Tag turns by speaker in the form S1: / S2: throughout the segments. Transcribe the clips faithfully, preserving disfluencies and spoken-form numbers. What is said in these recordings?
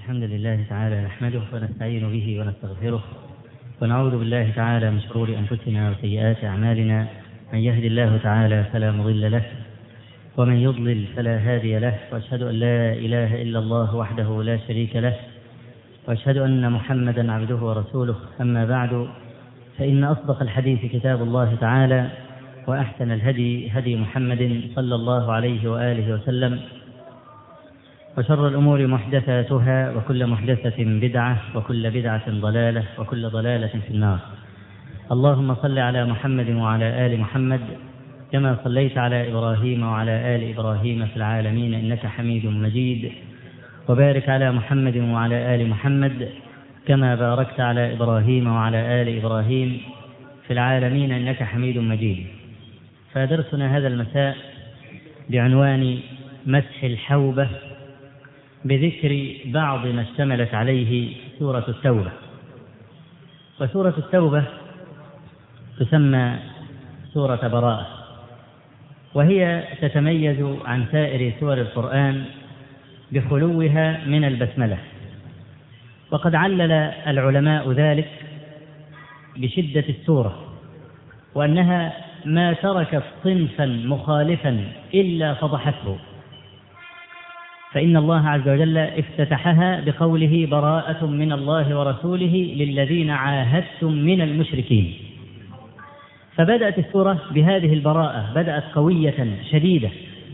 S1: الحمد لله تعالى نحمده ونستعين به ونستغفره ونعوذ بالله تعالى من شرور أنفسنا وسيئات أعمالنا. من يهد الله تعالى فلا مضل له ومن يضلل فلا هادي له، وأشهد أن لا إله إلا الله وحده لا شريك له، وأشهد أن محمدا عبده ورسوله. أما بعد، فإن أصدق الحديث كتاب الله تعالى، وأحسن الهدي هدي محمد صلى الله عليه وآله وسلم، وشر الأمور محدثاتها، وكل محدثة بدعة، وكل بدعة ضلالة، وكل ضلالة في النار. اللهم صل على محمد وعلى آل محمد كما صليت على إبراهيم وعلى آل إبراهيم في العالمين إنك حميد مجيد، وبارك على محمد وعلى آل محمد كما باركت على إبراهيم وعلى آل إبراهيم في العالمين إنك حميد مجيد. فدرسنا هذا المساء بعنوان مسح الحوبة، بذكر بعض ما اشتملت عليه سورة التوبة. وسورة التوبة تسمى سورة براءة، وهي تتميز عن سائر سور القرآن بخلوها من البسملة، وقد علل العلماء ذلك بشدة السورة، وأنها ما تركت صنفا مخالفا إلا فضحته، فإن الله عز وجل افتتحها بقوله: براءة من الله ورسوله للذين عاهدتم من المشركين. فبدأت السورة بهذه البراءة، بدأت قوية شديدة،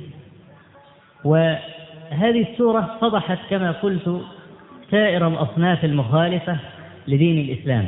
S1: وهذه السورة فضحت كما قلت سائر الأصناف المخالفة لدين الإسلام.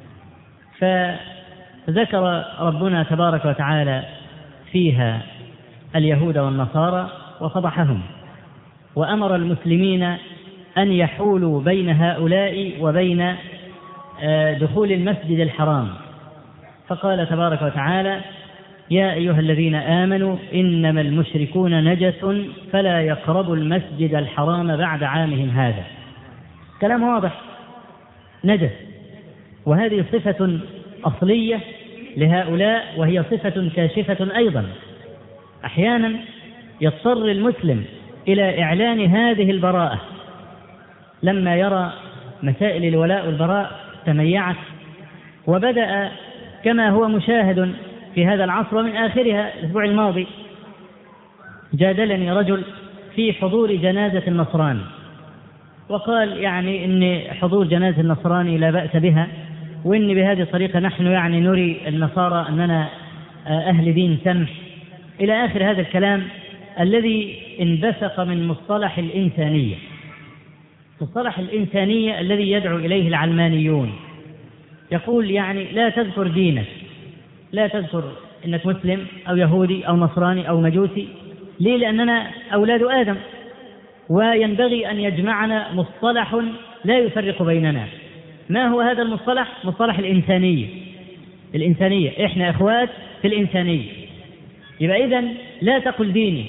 S1: فذكر ربنا تبارك وتعالى فيها اليهود والنصارى وفضحهم، وأمر المسلمين أن يحولوا بين هؤلاء وبين دخول المسجد الحرام، فقال تبارك وتعالى: يا أيها الذين آمنوا إنما المشركون نجس فلا يقربوا المسجد الحرام بعد عامهم هذا. كلام واضح، نجس، وهذه صفة أصلية لهؤلاء، وهي صفة كاشفة أيضا. أحيانا يضطر المسلم إلى إعلان هذه البراءة لما يرى مسائل الولاء والبراء تميعت، وبدأ كما هو مشاهد في هذا العصر ومن آخرها. الأسبوع الماضي جادلني رجل في حضور جنازة النصراني، وقال يعني إن حضور جنازة النصراني لا بأس بها، وإن بهذه الطريقة نحن يعني نري النصارى أننا أهل دين سمح، إلى آخر هذا الكلام الذي انبثق من مصطلح الإنسانية، مصطلح الإنسانية الذي يدعو إليه العلمانيون. يقول يعني لا تذكر دينك، لا تذكر إنك مسلم أو يهودي أو نصراني أو مجوسي. ليه؟ لأننا أولاد آدم، وينبغي أن يجمعنا مصطلح لا يفرق بيننا. ما هو هذا المصطلح؟ مصطلح الإنسانية. الإنسانية، إحنا إخوات في الإنسانية. يبقى إذن لا تقل ديني،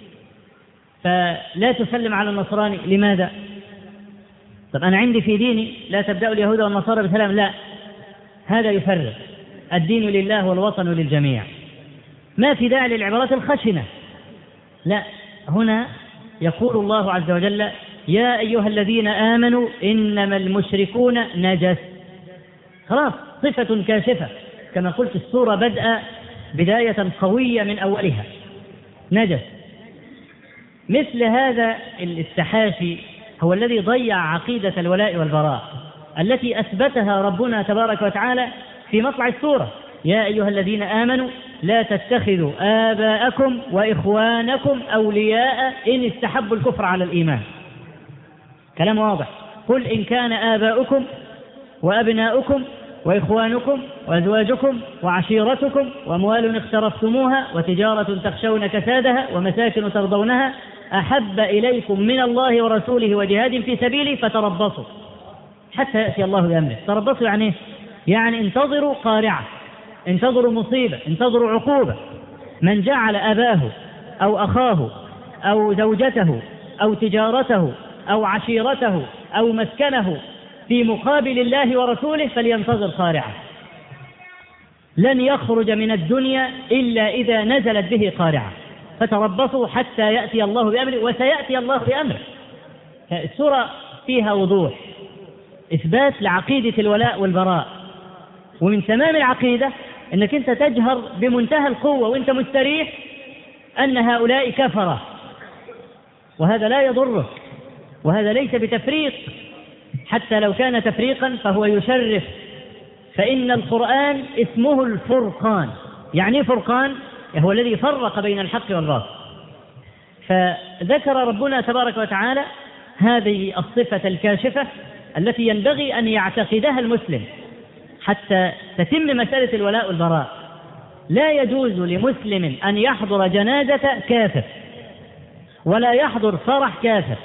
S1: فلا تسلم على النصراني. لماذا؟ طب أنا عندي في ديني لا تبدأ اليهود والنصارى بسلام، لا، هذا يفرق. الدين لله والوطن للجميع. ما في داعي للعبارات الخشنة، لا، هنا يقول الله عز وجل: يا أيها الذين آمنوا إنما المشركون نجس. خلاص، صفة كاشفة. كما قلت السورة بدأ بداية قوية من أولها، نجس. مثل هذا التحاشي هو الذي ضيع عقيدة الولاء والبراء التي أثبتها ربنا تبارك وتعالى في مطلع السورة: يا أيها الذين آمنوا لا تتخذوا آباءكم وإخوانكم أولياء إن استحبوا الكفر على الإيمان. كلام واضح. قل إن كان آباؤكم وأبناؤكم وإخوانكم وأزواجكم وعشيرتكم وأموال اقترفتموها وتجارة تخشون كسادها ومساكن ترضونها أحب إليكم من الله ورسوله وجهاد في سبيله فتربصوا حتى يأتي الله بأمره. تربصوا يعني يعني انتظروا قارعة، انتظروا مصيبة، انتظروا عقوبة. من جعل أباه أو أخاه أو زوجته أو تجارته أو عشيرته أو مسكنه في مقابل الله ورسوله فلينتظر قارعة. لن يخرج من الدنيا إلا إذا نزلت به قارعة. فتربصوا حتى يأتي الله بأمره، وسيأتي الله بأمره. السورة فيها وضوح، إثبات لعقيدة الولاء والبراء. ومن تمام العقيدة أنك أنت تجهر بمنتهى القوة وأنت مستريح أن هؤلاء كفرة، وهذا لا يضرك، وهذا ليس بتفريق، حتى لو كان تفريقا فهو يشرف، فإن القرآن اسمه الفرقان. يعني فرقان هو الذي فرق بين الحق والباطل. فذكر ربنا تبارك وتعالى هذه الصفة الكاشفة التي ينبغي أن يعتقدها المسلم حتى تتم مسألة الولاء والبراء. لا يجوز لمسلم أن يحضر جنازة كافر ولا يحضر فرح كافر.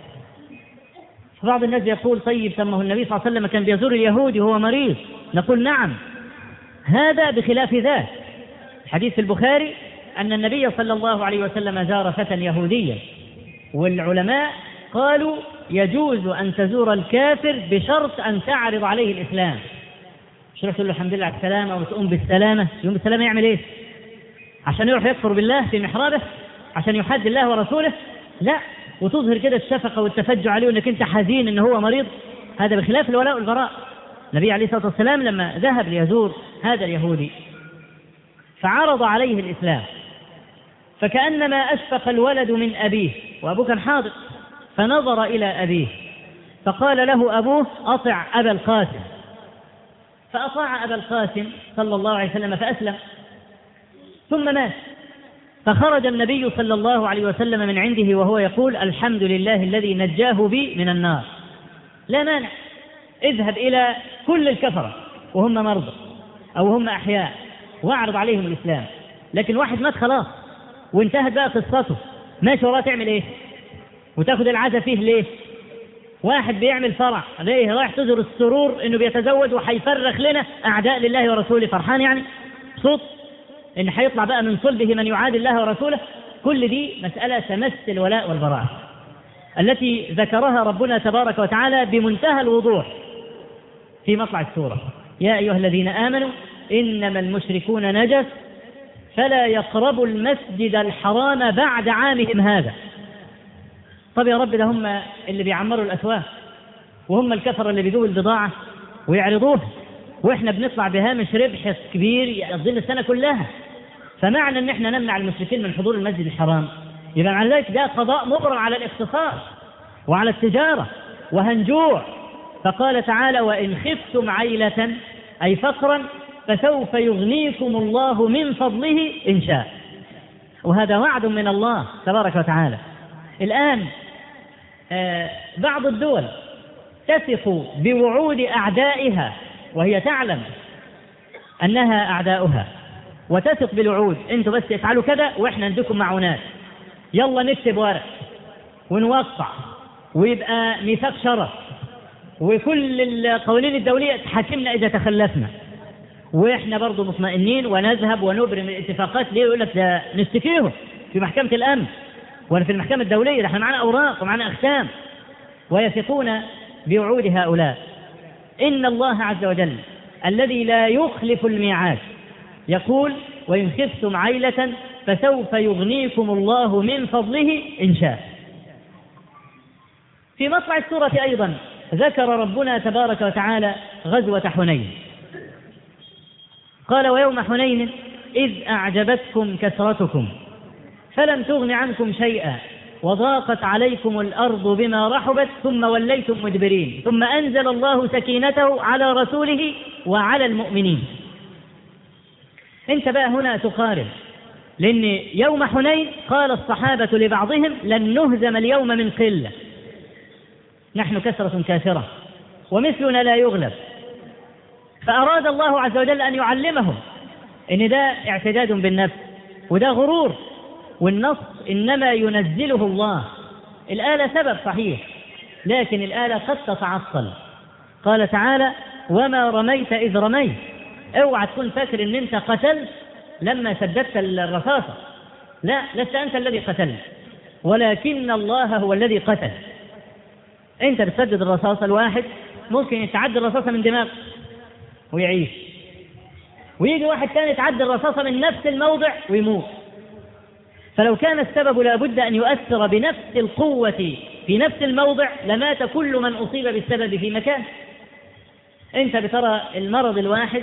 S1: بعض الناس يقول طيب سمه النبي صلى الله عليه وسلم كان بيزور اليهودي وهو مريض، نقول نعم، هذا بخلاف ذاك. حديث في البخاري أن النبي صلى الله عليه وسلم زار فتى يهوديا، والعلماء قالوا يجوز أن تزور الكافر بشرط أن تعرض عليه الإسلام. مش تقول له الحمد لله على السلامة وتقوم بالسلامة. يقوم بالسلامة يعمل إيه؟ عشان يروح يكفر بالله في محرابه؟ عشان يحد الله ورسوله؟ لا، وتظهر كده الشفقة والتفجع عليه وأنك أنت حزين أنه هو مريض. هذا بخلاف الولاء والبراء. النبي عليه الصلاة والسلام لما ذهب ليزور هذا اليهودي فعرض عليه الإسلام، فكأنما أشفق الولد من أبيه، وأبوه كان حاضر، فنظر إلى أبيه فقال له أبوه أطع أبا القاسم، فأطاع أبا القاسم صلى الله عليه وسلم فأسلم، ثم مات. فخرج النبي صلى الله عليه وسلم من عنده وهو يقول الحمد لله الذي نجاه بي من النار. لا مانع، اذهب إلى كل الكفرة وهم مرضى أو هم أحياء واعرض عليهم الإسلام. لكن واحد مات خلاص وانتهت بقى قصته، ماشي وراه تعمل إيه؟ وتاخد العزة فيه ليه؟ واحد بيعمل فرح ليه؟ رايح تزور السرور إنه بيتزوج وحيفرخ لنا أعداء لله ورسوله، فرحان يعني صوت إن حيطلع بقى من صلبه من يعادي الله ورسوله. كل دي مسألة تمس الولاء والبراء التي ذكرها ربنا تبارك وتعالى بمنتهى الوضوح في مطلع السورة. يا أيها الذين آمنوا إنما المشركون نجس فلا يقربوا المسجد الحرام بعد عامهم هذا. طب يا رب ده هم اللي بيعمروا الأسواق وهم الكفر اللي بيدوا البضاعة ويعرضوها، وإحنا بنطلع بهامش ربح كبير يقضي السنة كلها. فمعنى أن إحنا نمنع المشركين من حضور المسجد الحرام يبقى معنى ذلك ده قضاء مبرم على الاقتصاد وعلى التجارة وهنجوع. فقال تعالى وإن خفتم عيلة أي فقرا فسوف يغنيكم الله من فضله إن شاء. وهذا وعد من الله تبارك وتعالى. الآن آه بعض الدول تثق بوعود أعدائها وهي تعلم أنها أعداؤها، وتثق بالوعود، أنتوا بس افعلوا كذا وإحنا نديكم معونات، يلا نكتب ورق ونوقع ويبقى ميثاق شرف وكل القوانين الدولية تحاكمنا إذا تخلفنا، وإحنا برضو مطمئنين ونذهب ونبرم الاتفاقات. ليه؟ يقول لك ده نستكيهم في محكمة الأمن ولا في المحكمة الدولية، ده احنا معنا أوراق ومعنا أختام. ويثقون بوعود هؤلاء. إن الله عز وجل الذي لا يخلف الميعاد يقول وإن خفتم عيلة فسوف يغنيكم الله من فضله إن شاء. في مطلع السورة أيضا ذكر ربنا تبارك وتعالى غزوة حنين. قال ويوم حنين إذ أعجبتكم كثرتكم فلم تغن عنكم شيئا وضاقت عليكم الأرض بما رحبت ثم وليتم مدبرين ثم أنزل الله سكينته على رسوله وعلى المؤمنين. انت بقى هنا تقارن، لأن يوم حنين قال الصحابة لبعضهم لن نهزم اليوم من قلة، نحن كثرة كافرة ومثلنا لا يغلب. فأراد الله عز وجل أن يعلمهم إن ده اعتداد بالنفس وده غرور، والنص إنما ينزله الله. الآلة سبب صحيح لكن الآلة قد تتعطل. قال تعالى وما رميت إذ رميت. اوعى تكون فاكر ان انت قتلت لما سددت الرصاصة، لا، لست انت الذي قتلت ولكن الله هو الذي قتل. انت بتسدد الرصاصة الواحد ممكن يتعدي الرصاصة من دماغ ويعيش، ويجي واحد ثاني يتعدي الرصاصة من نفس الموضع ويموت. فلو كان السبب لابد أن يؤثر بنفس القوة في نفس الموضع لمات كل من أصيب بالسبب في مكان. أنت بترى المرض الواحد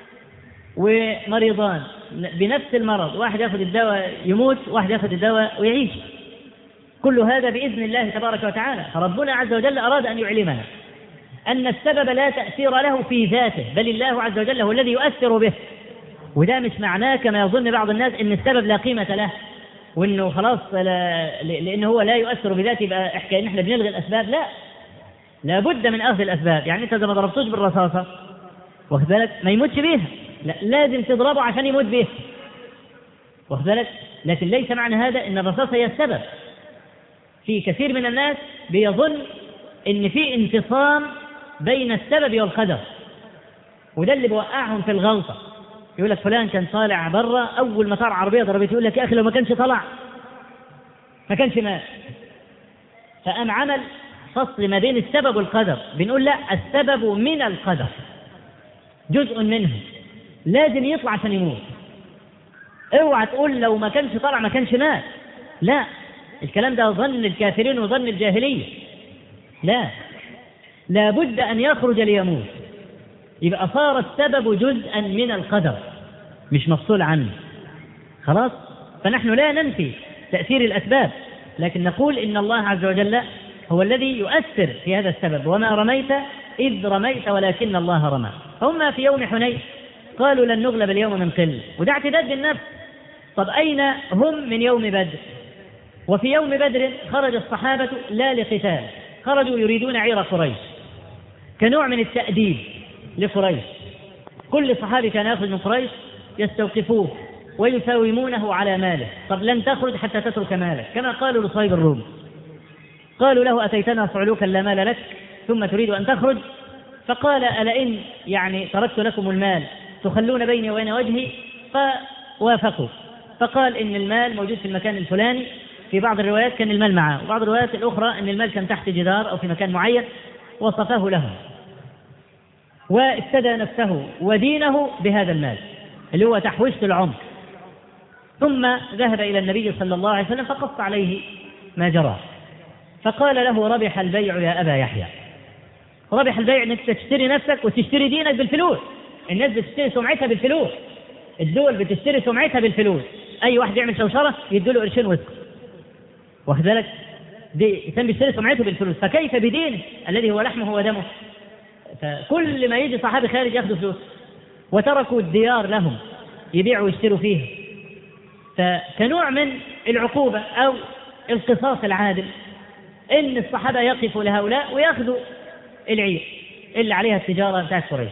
S1: ومريضان بنفس المرض، واحد يأخذ الدواء يموت، واحد يأخذ الدواء ويعيش، كل هذا بإذن الله تبارك وتعالى. فربنا عز وجل أراد أن يعلمنا أن السبب لا تأثير له في ذاته، بل الله عز وجل هو الذي يؤثر به. وده مش معناه كما يظن بعض الناس أن السبب لا قيمة له، وأنه خلاص لا لأنه هو لا يؤثر بذاته يبقى إحكي إن إحنا بنلغي الأسباب. لا، لابد من أخذ الأسباب. يعني أنت إذا ما ضربتوش بالرصاصة واخد بالك ما يموتش بيها، لا لازم تضربه عشان يموت بيها، واخد بالك. لكن ليس معنى هذا أن الرصاصة هي السبب. في كثير من الناس بيظن أن في انفصام بين السبب والقدر، وده اللي بوقعهم في الغلطة. يقول لك فلان كان طالع برا، أول ما طار عربية ضربته، يقول لك يا أخي لو ما كانش طلع ما كانش مات. فقام عمل فصل ما بين السبب والقدر. بنقول لا، السبب من القدر جزء منه، لازم يطلع عشان يموت. اوعى تقول لو ما كانش طلع ما كانش مات، لا، الكلام ده ظن الكافرين وظن الجاهلية. لا، لابد أن يخرج ليموت، يبقى صار السبب جزءا من القدر مش مفصول عنه خلاص. فنحن لا ننفي تأثير الأسباب، لكن نقول إن الله عز وجل هو الذي يؤثر في هذا السبب. وما رميت إذ رميت ولكن الله رمى. هم في يوم حنين قالوا لن نغلب اليوم من قلة، وده اعتداد بالنفس. طب أين هم من يوم بدر؟ وفي يوم بدر خرج الصحابة لا لقتال، خرجوا يريدون عير قريش كنوع من التأديب لقريش. كل صحابي كان يأخذ من قريش يستوقفوه ويساومونه على ماله. طب لن تخرج حتى تترك مالك، كما قالوا لصهيب الروم. قالوا له أتيتنا صعلوكا لا مال لك ثم تريد أن تخرج؟ فقال ألئن يعني تركت لكم المال تخلون بيني وبين وجهي؟ فوافقوا. فقال إن المال موجود في المكان الفلاني. في بعض الروايات كان المال معه، وبعض الروايات الأخرى أن المال كان تحت جدار أو في مكان معين، وصفاه لهم وافتدى نفسه ودينه بهذا المال اللي هو تحويشة العمر. ثم ذهب إلى النبي صلى الله عليه وسلم فقص عليه ما جرى، فقال له ربح البيع يا أبا يحيى. ربح البيع أنك تشتري نفسك وتشتري دينك بالفلوس. الناس بتشتري سمعتها بالفلوس، الدول بتشتري سمعتها بالفلوس. أي واحد يعمل شوشرة يدوله قرشين وسط، واخد بالك، دي كان بيشتري سمعته بالفلوس، فكيف بدينه الذي هو لحمه ودمه؟ فكل ما يجي صحابي خارج ياخذوا فلوس، وتركوا الديار لهم يبيعوا ويشتروا فيها. فكنوع من العقوبة أو القصاص العادل إن الصحابة يقفوا لهؤلاء ويأخذوا العير اللي عليها التجارة بتاعت قريش.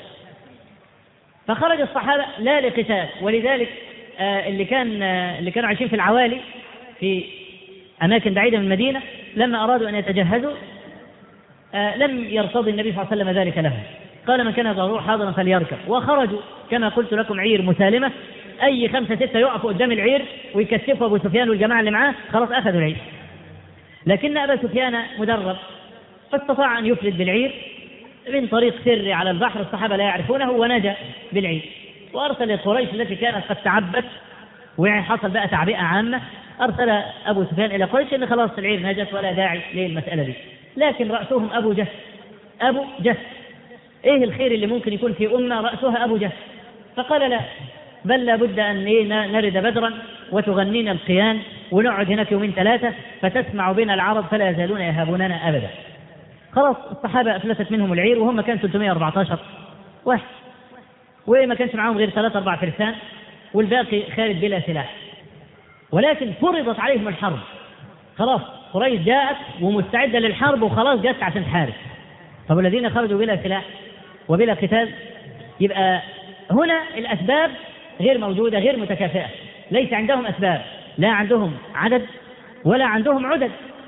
S1: فخرج الصحابة لا لقتال، ولذلك آه اللي كان آه اللي كانوا عايشين في العوالي في أماكن بعيدة من المدينة لما أرادوا أن يتجهزوا آه لم يرتضي النبي صلى الله عليه وسلم ذلك لهم. قال من كان ضرور حاضرا فليركب. وخرجوا كما قلت لكم عير مسالمة، أي خمسة ستة يقفوا قدام العير ويكتفوا أبو سفيان والجماعة اللي معاه، خلاص أخذوا العير. لكن أبا سفيان مدرب فاستطاع أن يفلت بالعير من طريق سري على البحر، الصحابة لا يعرفونه، ونجا بالعير. وأرسل قريش التي كانت قد تعبت وحصل بقى تعبئة عامة، أرسل أبو سفيان إلى قريش إن خلاص العير نجت ولا داعي للمسألة دي. لكن رأسهم أبو جهل. أبو جهل إيه الخير اللي ممكن يكون في أمة رأسها أبو جهل؟ فقال لا، بل لابد أن نرد بدرا وتغنينا القيان ونقعد هناك يومين ثلاثة فتسمع بنا العرب فلا يزالون يهابوننا أبدا. خلاص الصحابة أفلتت منهم العير، وهم كان ثلاثمائة وأربعة عشر واحد، وما كانش معهم غير ثلاثة أربع فرسان، والباقي خارج بلا سلاح. ولكن فرضت عليهم الحرب، خلاص قريش جاءت ومستعدة للحرب وخلاص جاءت عشان تحارب. طب الذين خرجوا بلا سلاح وبلا قتال، يبقى هنا الأسباب غير موجودة، غير متكافئة. ليس عندهم أسباب، لا عندهم عدد ولا عندهم عدد،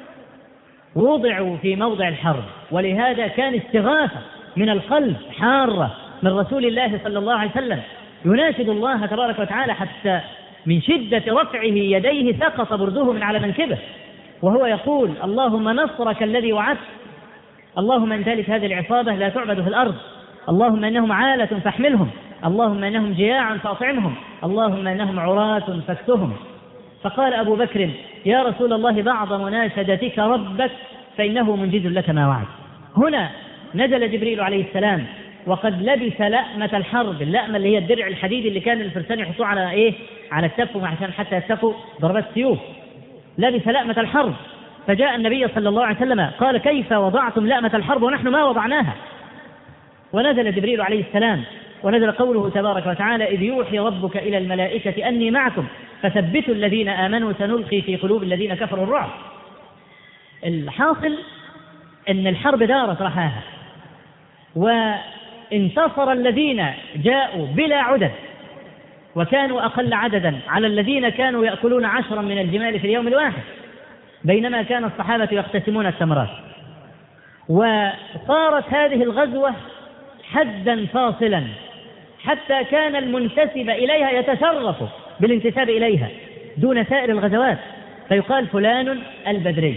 S1: ووضعوا في موضع الحرب. ولهذا كان استغاثة من القلب حارة من رسول الله صلى الله عليه وسلم يناشد الله تبارك وتعالى، حتى من شدة رفعه يديه سقط برده من على منكبه وهو يقول اللهم نصرك الذي وعدت، اللهم ان ذلك هذه العصابة لا تعبد في الأرض، اللهم انهم عالة فاحملهم، اللهم انهم جياع فاطعمهم، اللهم انهم عراة فاكسهم. فقال أبو بكر يا رسول الله بعض مناشدتك ربك فإنه منجز لك ما وعد. هنا نزل جبريل عليه السلام وقد لبس لأمة الحرب، اللأمة اللي هي الدرع الحديدي اللي كان الفرسان يحطوه على إيه؟ على الكف عشان حتى يتقوا ضربات السيوف. لبس لأمة الحرب، فجاء النبي صلى الله عليه وسلم قال: كيف وضعتم لأمة الحرب ونحن ما وضعناها؟ ونزل جبريل عليه السلام ونزل قوله تبارك وتعالى: إذ يوحي ربك إلى الملائكة أني معكم فثبتوا الذين آمنوا سنلقي في قلوب الذين كفروا الرعب. الحاصل أن الحرب دارت رحاها، وانتصر الذين جاءوا بلا عدد وكانوا أقل عددا على الذين كانوا يأكلون عشرا من الجمال في اليوم الواحد، بينما كان الصحابة يقتسمون التمرات. وصارت هذه الغزوة حدا فاصلا حتى كان المنتسب إليها يتشرف بالانتساب إليها دون سائر الغزوات، فيقال فلان البدري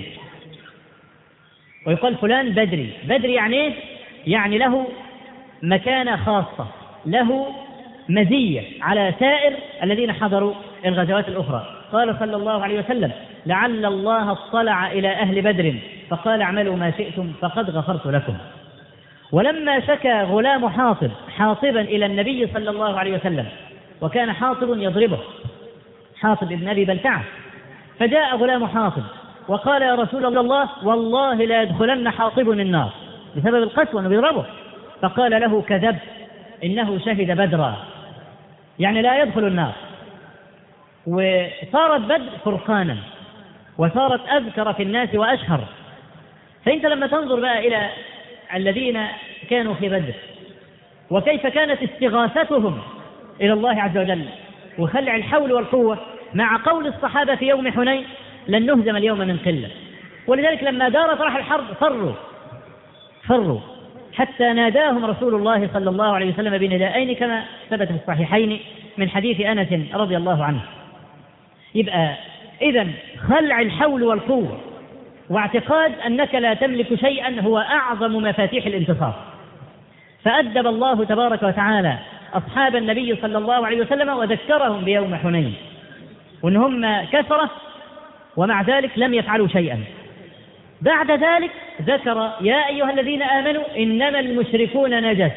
S1: ويقال فلان بدري. بدري يعني يعني له مكانة خاصة، له مزية على سائر الذين حضروا الغزوات الأخرى. قال صلى الله عليه وسلم: لعل الله اطلع إلى أهل بدر فقال: اعملوا ما شئتم فقد غفرت لكم. ولما شكى غلام حاطب حاطبا إلى النبي صلى الله عليه وسلم، وكان حاطب يضربه، حاطب ابن أبي بلتعة، فجاء غلام حاطب وقال: يا رسول الله والله لا يدخلن حاطب النار بسبب القسوة أنه بيضربه. فقال له: كذب، إنه شهد بدرا، يعني لا يدخل النار. وصارت بدر فرقانا وصارت أذكر في الناس وأشهر. فأنت لما تنظر بقى إلى الذين كانوا في بدر وكيف كانت استغاثتهم إلى الله عز وجل وخلع الحول والقوة مع قول الصحابة في يوم حنين: لن نهزم اليوم من قلة. ولذلك لما دارت راح الحرب فروا فروا حتى ناداهم رسول الله صلى الله عليه وسلم بندائين كما ثبت في الصحيحين من حديث أنس رضي الله عنه. يبقى إذن خلع الحول والقوة واعتقاد أنك لا تملك شيئا هو أعظم مفاتيح الانتصار. فأدب الله تبارك وتعالى أصحاب النبي صلى الله عليه وسلم وذكرهم بيوم حنين وأن هم كثرة ومع ذلك لم يفعلوا شيئا. بعد ذلك ذكر: يا أيها الذين آمنوا إنما المشركون نجس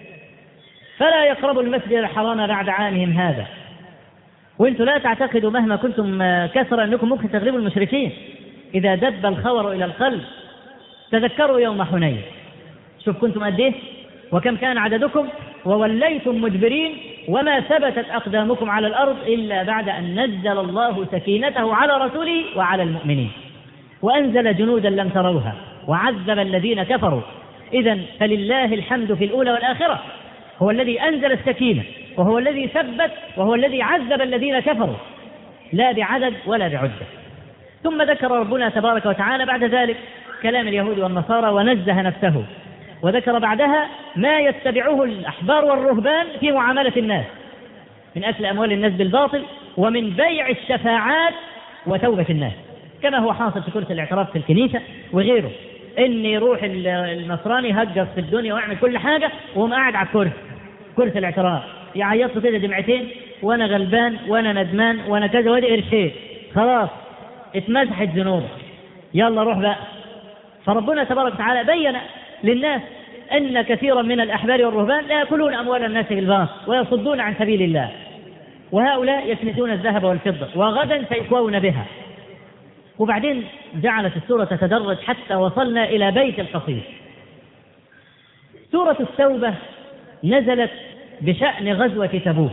S1: فلا يقربوا المسجد الحرام بعد عامهم هذا. وانتم لا تعتقدوا مهما كنتم كثرة أنكم ممكن تغلبوا المشركين. إذا دب الخور إلى القلب تذكروا يوم حنين، شوف كنتم قد ايه وكم كان عددكم ووليتم مدبرين وما ثبتت أقدامكم على الأرض إلا بعد أن نزل الله سكينته على رسوله وعلى المؤمنين وأنزل جنودا لم تروها وعذب الذين كفروا. إذن فلله الحمد في الأولى والآخرة، هو الذي أنزل السكينة وهو الذي ثبت وهو الذي عذب الذين كفروا، لا بعدد ولا بعدة. ثم ذكر ربنا تبارك وتعالى بعد ذلك كلام اليهود والنصارى ونزه نفسه، وذكر بعدها ما يتبعه الأحبار والرهبان في معاملة الناس من أكل أموال الناس بالباطل ومن بيع الشفاعات وتوبة الناس، كما هو حاصل في كرسي الاعتراف في الكنيسة وغيره. إن يروح النصراني هجر في الدنيا ويعمل كل حاجة وهم قاعد على الكرسي كرسي الاعتراف يعيط كده دمعتين: وأنا غلبان وأنا ندمان وأنا كذا وادي قرشين، خلاص اتمسحت ذنوبه، يلا روح بقى. فربنا تبارك وتعالى بين للناس أن كثيرا من الأحبار والرهبان لا يأكلون أموال الناس بالباطل ويصدون عن سبيل الله، وهؤلاء يكنزون الذهب والفضة وغدا سيكوون بها. وبعدين جعلت السورة تتدرج حتى وصلنا إلى بيت القصيد. سورة التوبة نزلت بشأن غزوة تبوك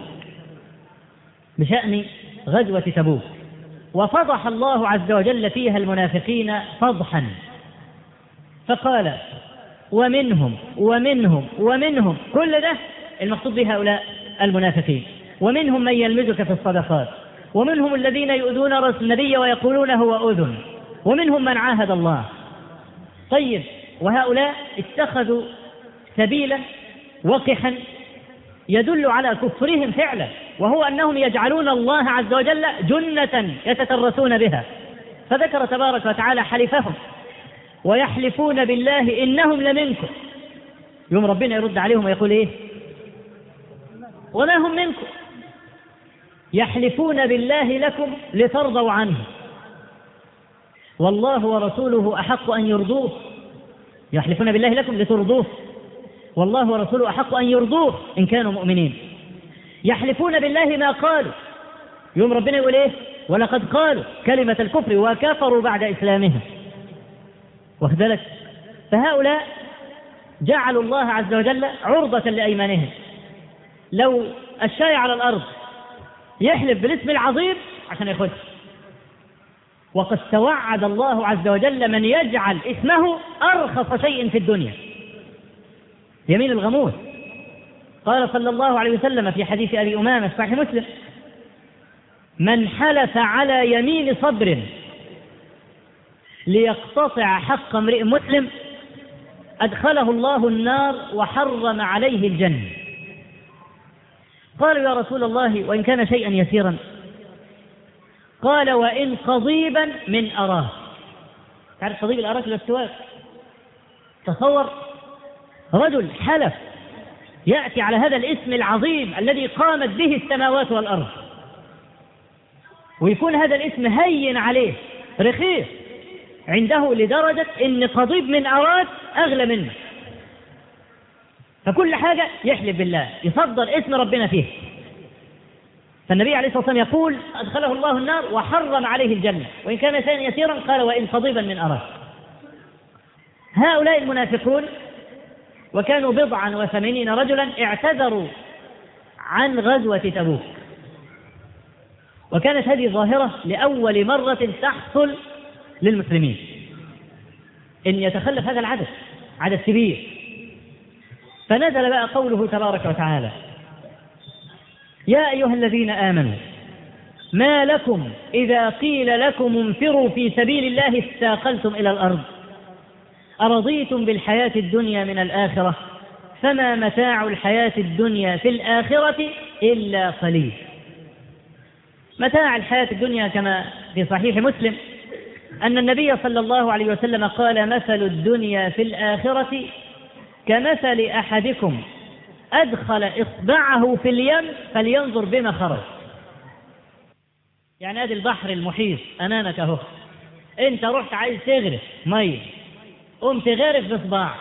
S1: بشأن غزوة تبوك وفضح الله عز وجل فيها المنافقين فضحا، فقال: ومنهم ومنهم ومنهم، كل ده المقصود بهؤلاء المنافقين، ومنهم من يلمزك في الصدقات، ومنهم الذين يؤذون رسول النبي ويقولون هو أذن، ومنهم من عاهد الله. طيب، وهؤلاء اتخذوا سبيلا وقحا يدل على كفرهم فعلا، وهو أنهم يجعلون الله عز وجل جنة يتترسون بها. فذكر تبارك وتعالى حلفهم ويحلفون بالله إنهم لمنكم، يوم ربنا يرد عليهم ويقول إيه؟ وما هم منكم، يحلفون بالله لكم لترضوا عنه. والله ورسوله أحق أن يرضوه، يحلفون بالله لكم لترضوه، والله ورسوله أحق أن يرضوه إن كانوا مؤمنين. يحلفون بالله ما قالوا، يوم ربنا يقول إيه؟ ولقد قالوا كلمة الكفر وكفروا بعد إسلامهم. واخذلك، فهؤلاء جعلوا الله عز وجل عرضة لأيمانهم. لو الشاي على الأرض يحلف بالاسم العظيم عشان يخش، وقد توعد الله عز وجل من يجعل اسمه أرخص شيء في الدنيا، يمين الغموس. قال صلى الله عليه وسلم في حديث أبي أمامة في صحيح مسلم: من حلف على يمين صبر ليقتطع حق امرئ مسلم أدخله الله النار وحرم عليه الجنة. قالوا يا رسول الله وإن كان شيئا يسيرا؟ قال وإن قضيبا من أراك. تعرف قضيب الأراك للسواك؟ تصور رجل حلف يأتي على هذا الاسم العظيم الذي قامت به السماوات والأرض، ويكون هذا الاسم هين عليه رخيص عنده لدرجة إن قضيب من أراك أغلى منه، فكل حاجة يحلف بالله، يفضل اسم ربنا فيه. فالنبي عليه الصلاة والسلام يقول أدخله الله النار وحرم عليه الجنة وإن كان شيئا يسيرا. قال وإن قضيبا من أراك. هؤلاء المنافقون وكانوا بضعا وثمانين رجلا اعتذروا عن غزوة تبوك، وكانت هذه ظاهرة لأول مرة تحصل للمسلمين، إن يتخلف هذا العدد، عدد كبير. فنزل بقى قوله تبارك وتعالى: يا أيها الذين آمنوا ما لكم إذا قيل لكم انفروا في سبيل الله استاقلتم إلى الأرض أرضيتم بالحياة الدنيا من الآخرة فما متاع الحياة الدنيا في الآخرة إلا قليل. متاع الحياة الدنيا كما في صحيح مسلم أن النبي صلى الله عليه وسلم قال: مثل الدنيا في الآخرة كمثل أحدكم أدخل إصبعه في اليم فلينظر بما خرج. يعني هذا البحر المحيط أمامك أهو، أنت رحت عايز تغرف مية، قمت غارف بصباع،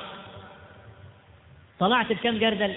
S1: طلعت بكم جردل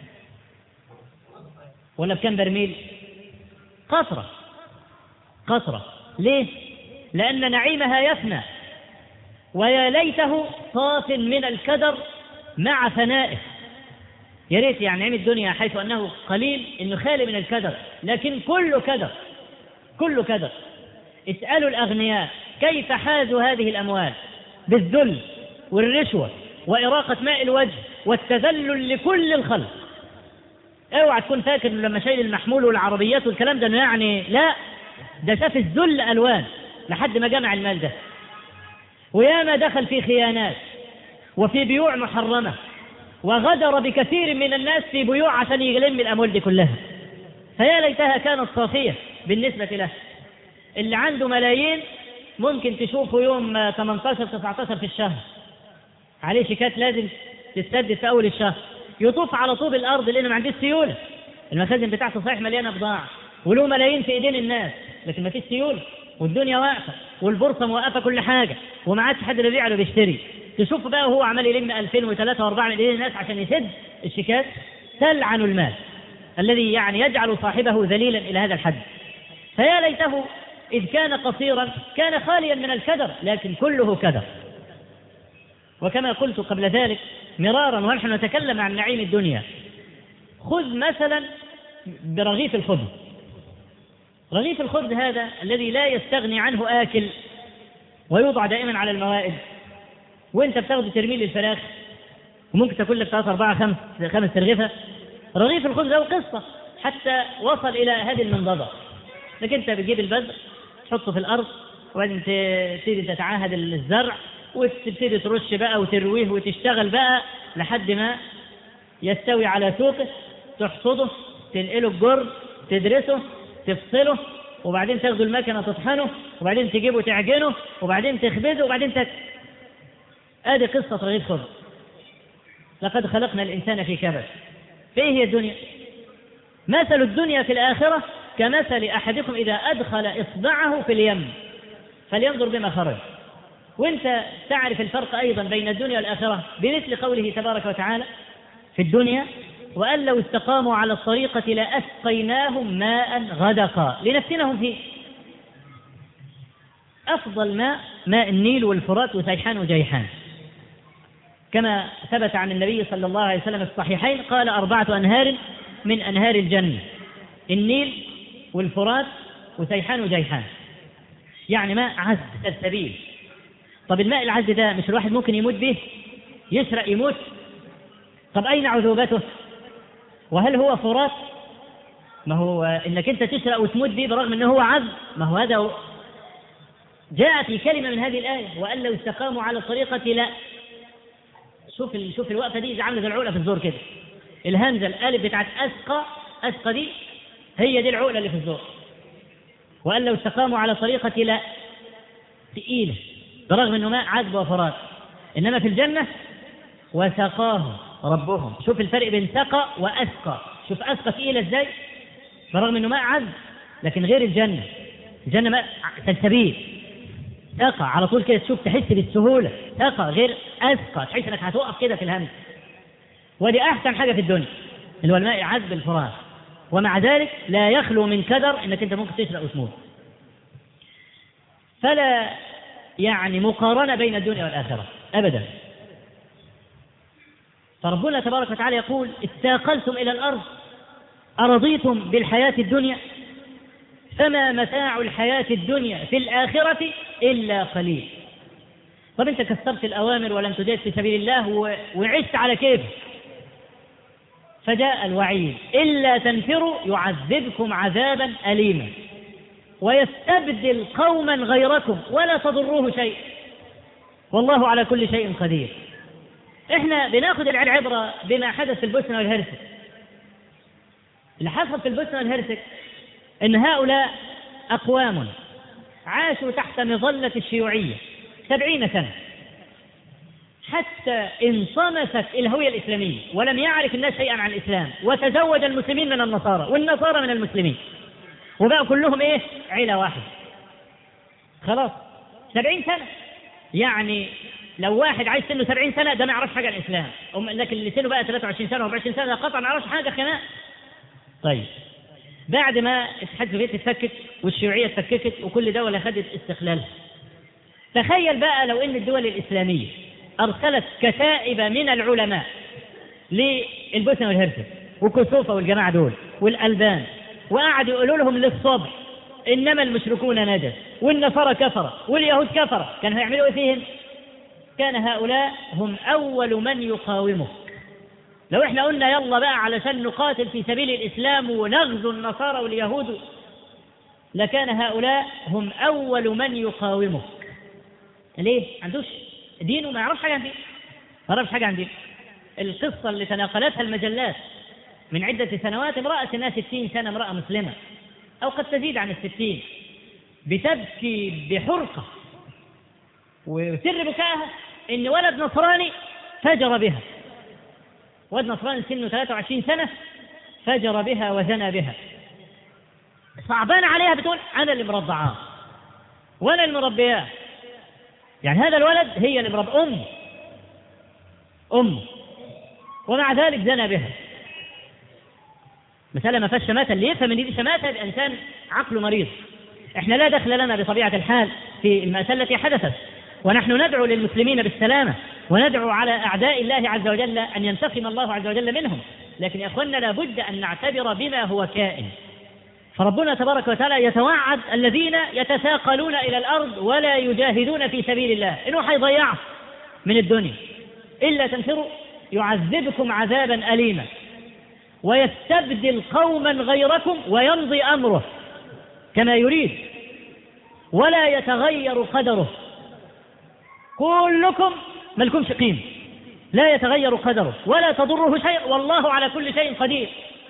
S1: ولا بكم برميل؟ قطرة قطرة. ليه؟ لأن نعيمها يفنى، ويا ليته طاف من الكدر مع فنائه. يا ريت يعني نعيم الدنيا حيث أنه قليل إنه خالي من الكدر، لكن كله كدر، كله كدر. اسألوا الأغنياء كيف حازوا هذه الأموال بالذل والرشوة وإراقة ماء الوجه والتذلل لكل الخلق. اوعى تكون فاكر لما شايل المحمول والعربيات والكلام ده يعني لا، ده شاف الذل ألوان لحد ما جمع المال ده، وياما دخل في خيانات وفي بيوع محرمة، وغدر بكثير من الناس في بيوع عشان يلم الأموال دي كلها. فيا ليتها كانت صافية بالنسبة له. اللي عنده ملايين ممكن تشوفه يوم ثمانية عشر تسعة عشر في الشهر عليه شيكات لازم تسدد في أول الشهر، يطوف على طوب الأرض لأنه ما عنديش سيولة. المخازن بتاعته صحيح مليانة بضاعة وله ملايين في إيدين الناس، لكن ما فيش سيولة والدنيا واقفة والبورصة موقفة كل حاجة وما عادش حد بيبيع ولا بيشتري. تشوف بقى هو عمال يلم ألفين وثلاثة وأربعة من إيدين الناس عشان يسد الشيكات. تلعن المال الذي يعني يجعل صاحبه ذليلا إلى هذا الحد. فيا ليته إذ كان قصيرا كان خاليا من الكدر، لكن كله كدر. وكما قلت قبل ذلك مرارا ونحن نتكلم عن نعيم الدنيا، خذ مثلا برغيف الخبز. رغيف الخبز هذا الذي لا يستغني عنه آكل ويوضع دائما على الموائد، وانت بتاخذ ترميل للفراخ وممكن تاكل لك ثلاثة أربعة خمس خمس ترغيفة. رغيف الخبز له قصة حتى وصل إلى هذه المنضدة. لكن انت بتجيب البذر تحطه في الأرض وبعدين تبتدي تتعاهد الزرع وتبتدي ترش بقى وترويه وتشتغل بقى لحد ما يستوي على سوقه، تحصده، تنقله الجر، تدرسه، تفصله، وبعدين تاخذ المكنة تطحنه، وبعدين تجيبه تعجنه، وبعدين تخبزه، وبعدين تاكل. ادي قصة رغيف خبز. لقد خلقنا الإنسان في كبد. فإيه هي الدنيا؟ مثل الدنيا في الآخرة كمثل أحدكم إذا أدخل إصبعه في اليم فلينظر بما خرج. وانت تعرف الفرق أيضا بين الدنيا والآخرة بمثل قوله تبارك وتعالى في الدنيا: وأن لو استقاموا على الطريقة لأسقيناهم ماء غدقا لنفتنهم فيه. أفضل ماء ماء النيل والفرات وسيحان وجيحان، كما ثبت عن النبي صلى الله عليه وسلم في الصحيحين قال: أربعة أنهار من أنهار الجنة، النيل والفرات وسيحان وجيحان، يعني ماء عذب سلسبيل. طب الماء العذب ده مش الواحد ممكن يموت به؟ يسرق يموت؟ طب أين عذوبته؟ وهل هو فرات؟ ما هو إنك أنت تسرق وتموت به برغم أنه هو عذب، ما هو هذا جاء في كلمة من هذه الآية: وأن لو استقاموا على الطريقة لا. شوف شوف الوقفة دي عاملة زي العقلة في الزور كده، الهمزة الألف بتاعت أسقى، أسقى دي هي دي العقلة اللي في الزور. وأن لو استقاموا على طريقة لا، ثقيلة برغم أنه ماء عذب وفرات. إنما في الجنة وسقاهم ربهم، شوف الفرق بين سقى وأسقى، شوف أسقى ثقيلة إزاي برغم أنه ماء عذب، لكن غير الجنة، الجنة ماء سلسبيل سقى على طول كده، تشوف تحس بالسهولة. سقى غير أسقى، تحس أنك هتوقف كده في الهمز. ودي أحسن حاجة في الدنيا اللي هو الماء عذب الفرات، ومع ذلك لا يخلو من كدر إنك أنت ممكن تسرق وتموت. فلا يعني مقارنة بين الدنيا والآخرة أبدا. فربنا تبارك وتعالى يقول: استاقلتم إلى الأرض أرضيتم بالحياة الدنيا فما متاع الحياة الدنيا في الآخرة إلا قليل. طب أنت كسرت الأوامر ولم تجاهد في سبيل الله وعشت على كيف، فجاء الوعيد: إلا تنفروا يعذبكم عذابا أليما ويستبدل قوما غيركم ولا تضروه شيء والله على كل شيء قدير. احنا بناخذ العبرة بما حدث في البوسنة والهرسك. اللي حصل في البوسنة والهرسك ان هؤلاء اقوام عاشوا تحت مظلة الشيوعية سبعين سنة حتى انصمست الهوية الإسلامية ولم يعرف الناس شيئا عن الإسلام، وتزوج المسلمين من النصارى والنصارى من المسلمين، وبقوا كلهم ايه؟ عيلة واحدة. خلاص سبعين سنة، يعني لو واحد عايش سنه سبعين سنة ده ما يعرفش حاجة عن الإسلام، لكن اللي سنه بقى ثلاثة وعشرين سنة وأربعين سنة ده قطعا ما يعرفش حاجة كمان. طيب بعد ما الاتحاد السوفيتي اتفكك والشيوعية اتفككت وكل دولة خدت استقلالها، تخيل بقى لو ان الدول الإسلامية أرسلت كتائب من العلماء للبوسنة والهرسك وكوسوفا والجماعة دول والألبان، وقعدوا يقولوا لهم للصبح إنما المشركون نجس والنصارى كفرة واليهود كفرة، كانوا هيعملوا إيه فيهم؟ كان هؤلاء هم أول من يقاومه. لو إحنا قلنا يلا بقى علشان نقاتل في سبيل الإسلام ونغزو النصارى واليهود، لكان هؤلاء هم أول من يقاومه. ليه؟ عندوش دينه، ما يعرفش حاجة عن دين، ما يعرفش حاجة عن دين. القصة اللي تناقلتها المجلات من عدة سنوات: امرأة سنها ستين سنة، امرأة مسلمة أو قد تزيد عن الستين، بتبكي بحرقة، وسر بكائها إن ولد نصراني فجر بها، ولد نصراني سنه ثلاثة وعشرين سنة فجر بها وزنى بها. صعبان عليها، بتقول أنا اللي مرضعاه وأنا اللي مربياه، يعني هذا الولد هي اللي مربى أم أم ومع ذلك زنى بها. مسألة ما فيهاش شماتة، اللي يفهم ان دي شماتة الإنسان عقله مريض. احنا لا دخل لنا بطبيعة الحال في المأساة التي حدثت، ونحن ندعو للمسلمين بالسلامة وندعو على أعداء الله عز وجل أن ينتقم الله عز وجل منهم، لكن يا أخوانا لابد أن نعتبر بما هو كائن. فربنا تبارك وتعالى يتوعد الذين يتثاقلون إلى الأرض ولا يجاهدون في سبيل الله إنه حيضيعه من الدنيا: إلا تنفروا يعذبكم عذابا أليما ويستبدل قوما غيركم ويمضي أمره كما يريد ولا يتغير قدره. كلكم ملكمش قيمة، لا يتغير قدره ولا تضره شيء والله على كل شيء قدير.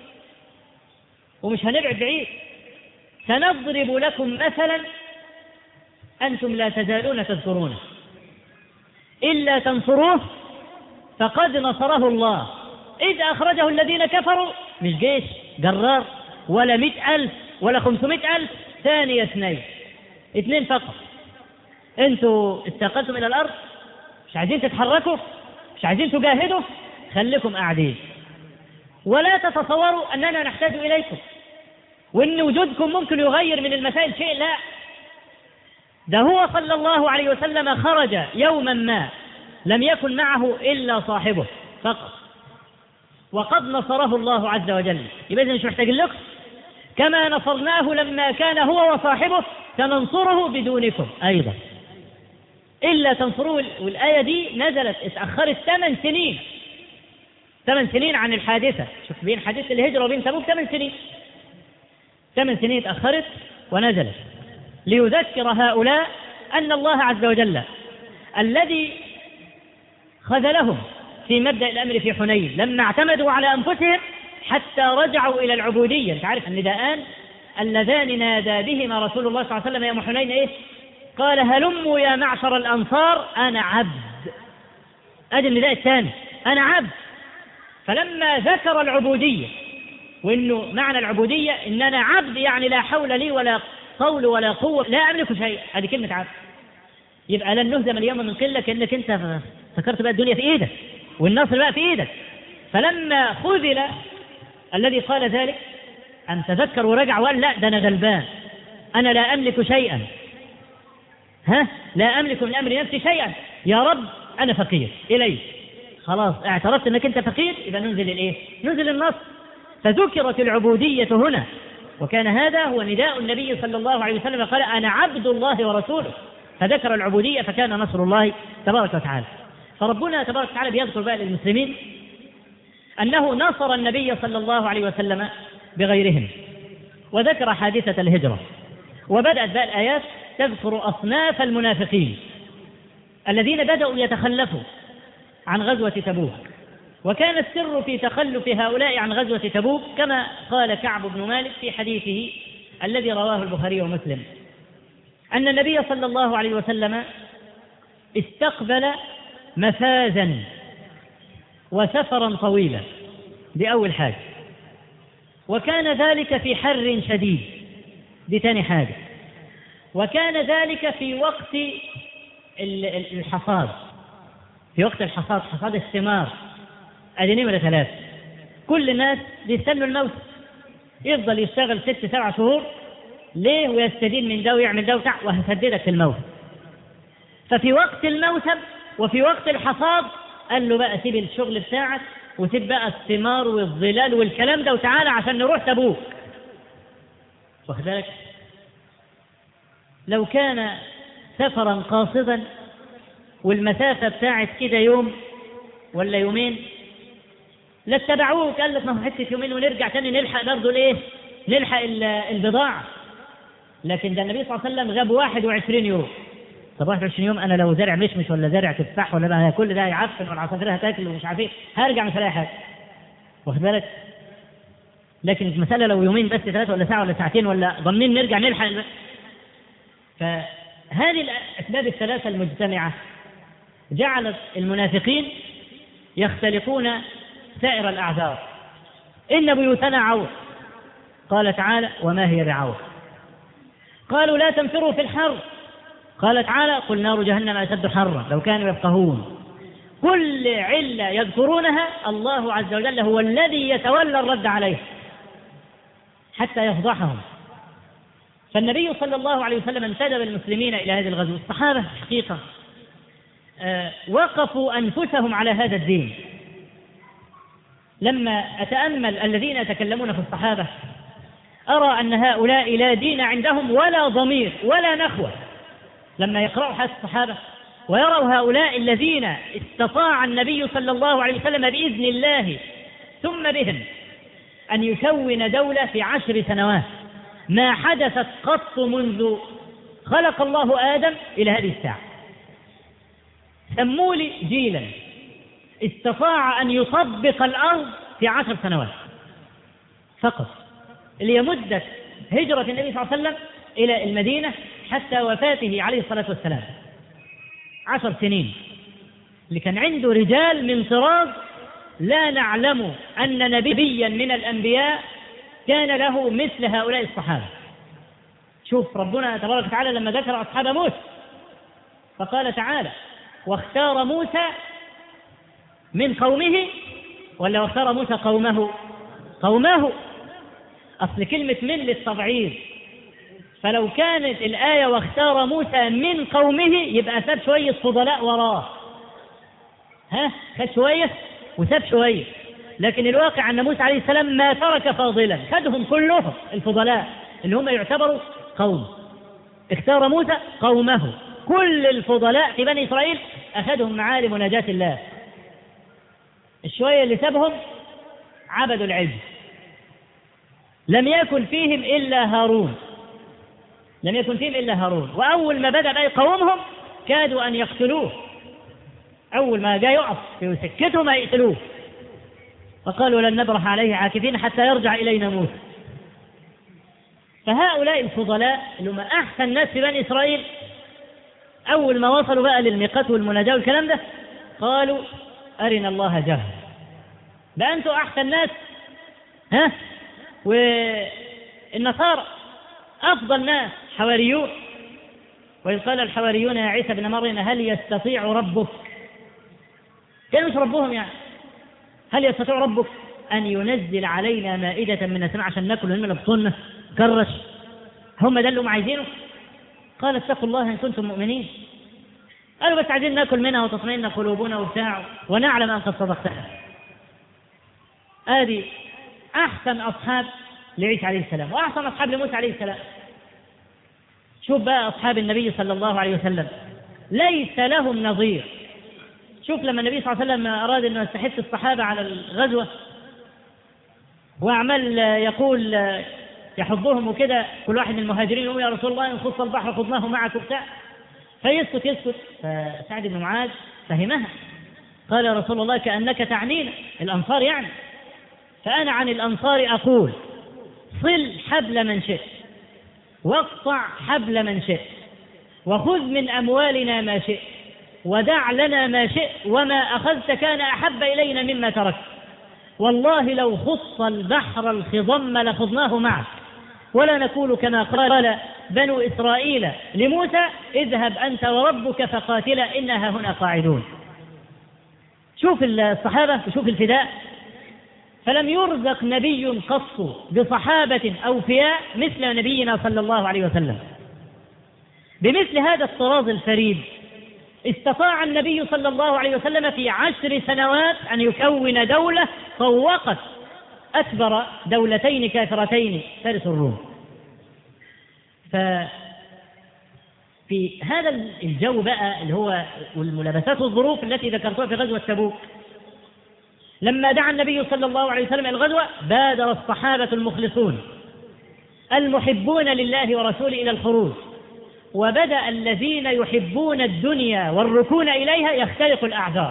S1: ومش هنبعد بعيد، سنضرب لكم مثلا أنتم لا تزالون تذكرونه: إلا تنصروه فقد نصره الله إذ أخرجه الذين كفروا، مش جيش جرار ولا مئة ألف ولا خمسمائة ألف، ثاني اثنين، اثنين فقط،
S2: انتوا استقلتم إلى الأرض، مش عايزين تتحركوا، مش عايزين تجاهدوا، خليكم قاعدين، ولا تتصوروا أننا نحتاج إليكم، وإن وجودكم ممكن يغير من المسائل شيء. لا، ده هو صلى الله عليه وسلم خرج يوما ما لم يكن معه إلا صاحبه فقط، وقد نصره الله عز وجل. يبقى مش محتاجين لكم، كما نصرناه لما كان هو وصاحبه سننصره بدونكم أيضا إلا تنصروه. والآية دي نزلت اتأخرت ثمان سنين، ثمان سنين عن الحادثة. شوف، بين حادثة الهجرة وبين تبوك ثمان سنين، ثمان سنين اتأخرت ونزلت ليذكر هؤلاء أن الله عز وجل الذي خذلهم في مبدأ الأمر في حنين لما اعتمدوا على أنفسهم حتى رجعوا إلى العبودية. أنت عارف النداءان اللذان نادى بهما رسول الله صلى الله عليه وسلم يوم حنين إيه؟ قال هلموا يا معشر الأنصار أنا عبد. أدي النداء الثاني، أنا عبد. فلما ذكر العبودية، وإنه معنى العبودية إن أنا عبد، يعني لا حول لي ولا قول ولا قوة، لا أملك شيء، هذه كلمة عبد. يبقى لن نهزم اليوم من قلة، كأنك أنت فكرت بقى الدنيا في إيدك والنصر بقى في إيدك. فلما خذل الذي قال ذلك أن تذكر ورجع وقال لا، ده أنا غلبان، أنا لا أملك شيئا، ها لا أملك من أمر نفسي شيئا، يا رب أنا فقير إليك. خلاص اعترفت أنك أنت فقير، يبقى ننزل الإيه؟ ننزل النصر. فذكرت العبودية هنا، وكان هذا هو نداء النبي صلى الله عليه وسلم، قال أنا عبد الله ورسوله، فذكر العبودية فكان نصر الله تبارك وتعالى. فربنا تبارك وتعالى بيذكر بقى للمسلمين أنه نصر النبي صلى الله عليه وسلم بغيرهم، وذكر حادثة الهجرة، وبدأت بقى الآيات تذكر أصناف المنافقين الذين بدأوا يتخلفوا عن غزوة تبوك. وكان السر في تخلف هؤلاء عن غزوة تبوك كما قال كعب بن مالك في حديثه الذي رواه البخاري ومسلم، أن النبي صلى الله عليه وسلم استقبل مفازا وسفرا طويلا، دي أول حاجة، وكان ذلك في حر شديد، دي تاني حاجة، وكان ذلك في وقت الحصاد، في وقت الحصاد، حصاد الثمار، ادي نمرة ثلاثة. كل الناس بيستنوا الموسم، يفضل يشتغل ست سبع شهور ليه، ويستدين من ده ويعمل ده وتع، وهسددك في الموسم. ففي وقت الموسم وفي وقت الحصاد قال له بقى سيب الشغل بتاعك وسيب بقى الثمار والظلال والكلام ده وتعالى عشان نروح تبوك. واخد بالك؟ لو كان سفرا قاصدا والمسافة بتاعت كده يوم ولا يومين لاتبعوه، قال لك ما هو حته يومين ونرجع تاني نلحق برضه الايه؟ نلحق البضاعة. لكن ده النبي صلى الله عليه وسلم غاب واحد وعشرين يوم. طب واحد وعشرين يوم أنا لو زرع مشمش ولا زرع تفاح ولا بقى كل ده هيعفن والعصافير هتاكل ومش عارف ايه، هرجع مش هلاقي حاجة. واخد بالك؟ لكن المسألة لو يومين بس، ثلاثة ولا ساعة ولا ساعتين ولا ضمنين نرجع نلحق. فهذه الأسباب الثلاثة المجتمعة جعلت المنافقين يختلقون سائر الأعذار. إن بيوتنا عور، قال تعالى وما هي بعور. قالوا لا تنفروا في الحر، قال تعالى قل نار جهنم أشد حرا لو كانوا يفقهون. كل علة يذكرونها الله عز وجل هو الذي يتولى الرد عليه حتى يفضحهم. فالنبي صلى الله عليه وسلم انتدب المسلمين إلى هذه الغزوة. الصحابة حقيقة آه وقفوا أنفسهم على هذا الدين. لما أتأمل الذين يتكلمون في الصحابة أرى أن هؤلاء لا دين عندهم ولا ضمير ولا نخوة. لما يقرأوا حديث الصحابة ويروا هؤلاء الذين استطاع النبي صلى الله عليه وسلم بإذن الله ثم بهم أن يكون دولة في عشر سنوات ما حدثت قط منذ خلق الله آدم إلى هذه الساعة. سموا لي جيلا استطاع أن يطبق الأرض في عشر سنوات فقط، اللي مدة هجرة النبي صلى الله عليه وسلم إلى المدينة حتى وفاته عليه الصلاة والسلام عشر سنين. اللي كان عنده رجال من طراز لا نعلم أن نبيا من الأنبياء كان له مثل هؤلاء الصحابة. شوف ربنا تبارك وتعالى لما ذكر أصحاب موسى فقال تعالى واختار موسى من قومه، ولا واختار موسى قومه؟ قومه. أصل كلمة من للتبعيض، فلو كانت الآية واختار موسى من قومه يبقى ساب شوية فضلاء وراه، ها خد شوية وساب شوية، لكن الواقع أن موسى عليه السلام ما ترك فاضلا، خدهم كلهم الفضلاء اللي هم يعتبروا قوم. اختار موسى قومه، كل الفضلاء في بني إسرائيل أخذهم معاه لمناجاة الله. الشوية اللي سابهم عبدوا العجل، لم يكن فيهم إلا هارون، لم يكن فيهم إلا هارون. وأول ما بدأ بقى يقاومهم كادوا أن يقتلوه، أول ما جاء يقف في سكتهم يقتلوه، فقالوا لن نبرح عليه عاكفين حتى يرجع إلينا موسى. فهؤلاء الفضلاء اللي هم أحسن ناس في بني إسرائيل أول ما وصلوا بقى للميقات والمناجاة والكلام ده قالوا أرنا الله جهل، بقى أنتوا أحسن ناس، ها؟ والنصارى أفضل ناس حواريون. وإذ قال الحواريون يا عيسى ابن مريم هل يستطيع ربك، كانوا مش ربهم يعني، هل يستطيع ربك أن ينزل علينا مائدة من السماء عشان ناكل من بطوننا كرش؟ هم ده اللي هم عايزينه؟ قال اتقوا الله إن كنتم مؤمنين. قالوا بس عايزين ناكل منها وتطمئن قلوبنا وبتاع ونعلم أن قد صدقتنا. آدي أحسن أصحاب لعيسى عليه السلام وأحسن أصحاب لموسى عليه السلام. شوف بقى أصحاب النبي صلى الله عليه وسلم ليس لهم نظير. شوف لما النبي صلى الله عليه وسلم أراد أن يستحث الصحابة على الغزوة وأعمل يقول يحضهم وكده، كل واحد من المهاجرين يقول يا رسول الله إن خص البحر خضناه معك وبتاع، فيسكت يسكت. فسعد بن معاذ فهمها، قال يا رسول الله كأنك تعنينا الأنصار يعني، فأنا عن الأنصار أقول صل حبل من شئت واقطع حبل من شئت وخذ من أموالنا ما شئت ودع لنا ما شئت وما أخذت كان أحب إلينا مما تركت، والله لو خص البحر الخضم لخضناه معك ولا نقول كما قال بنو إسرائيل لموسى اذهب أنت وربك فقاتلا إنها هنا قاعدون. شوف الصحابة وشوف الفداء. فلم يرزق نبي قط بصحابة أوفياء مثل نبينا صلى الله عليه وسلم. بمثل هذا الطراز الفريد استطاع النبي صلى الله عليه وسلم في عشر سنوات أن يكون دولة طوقت أكبر دولتين كافرتين فارس الروم. ففي هذا الجو بقى اللي هو والملابسات والظروف التي ذكرتها في غزوة تبوك، لما دعا النبي صلى الله عليه وسلم إلى الغزوة بادر الصحابة المخلصون المحبون لله ورسوله إلى الخروج، وبدأ الذين يحبون الدنيا والركون إليها يختلق الأعذار.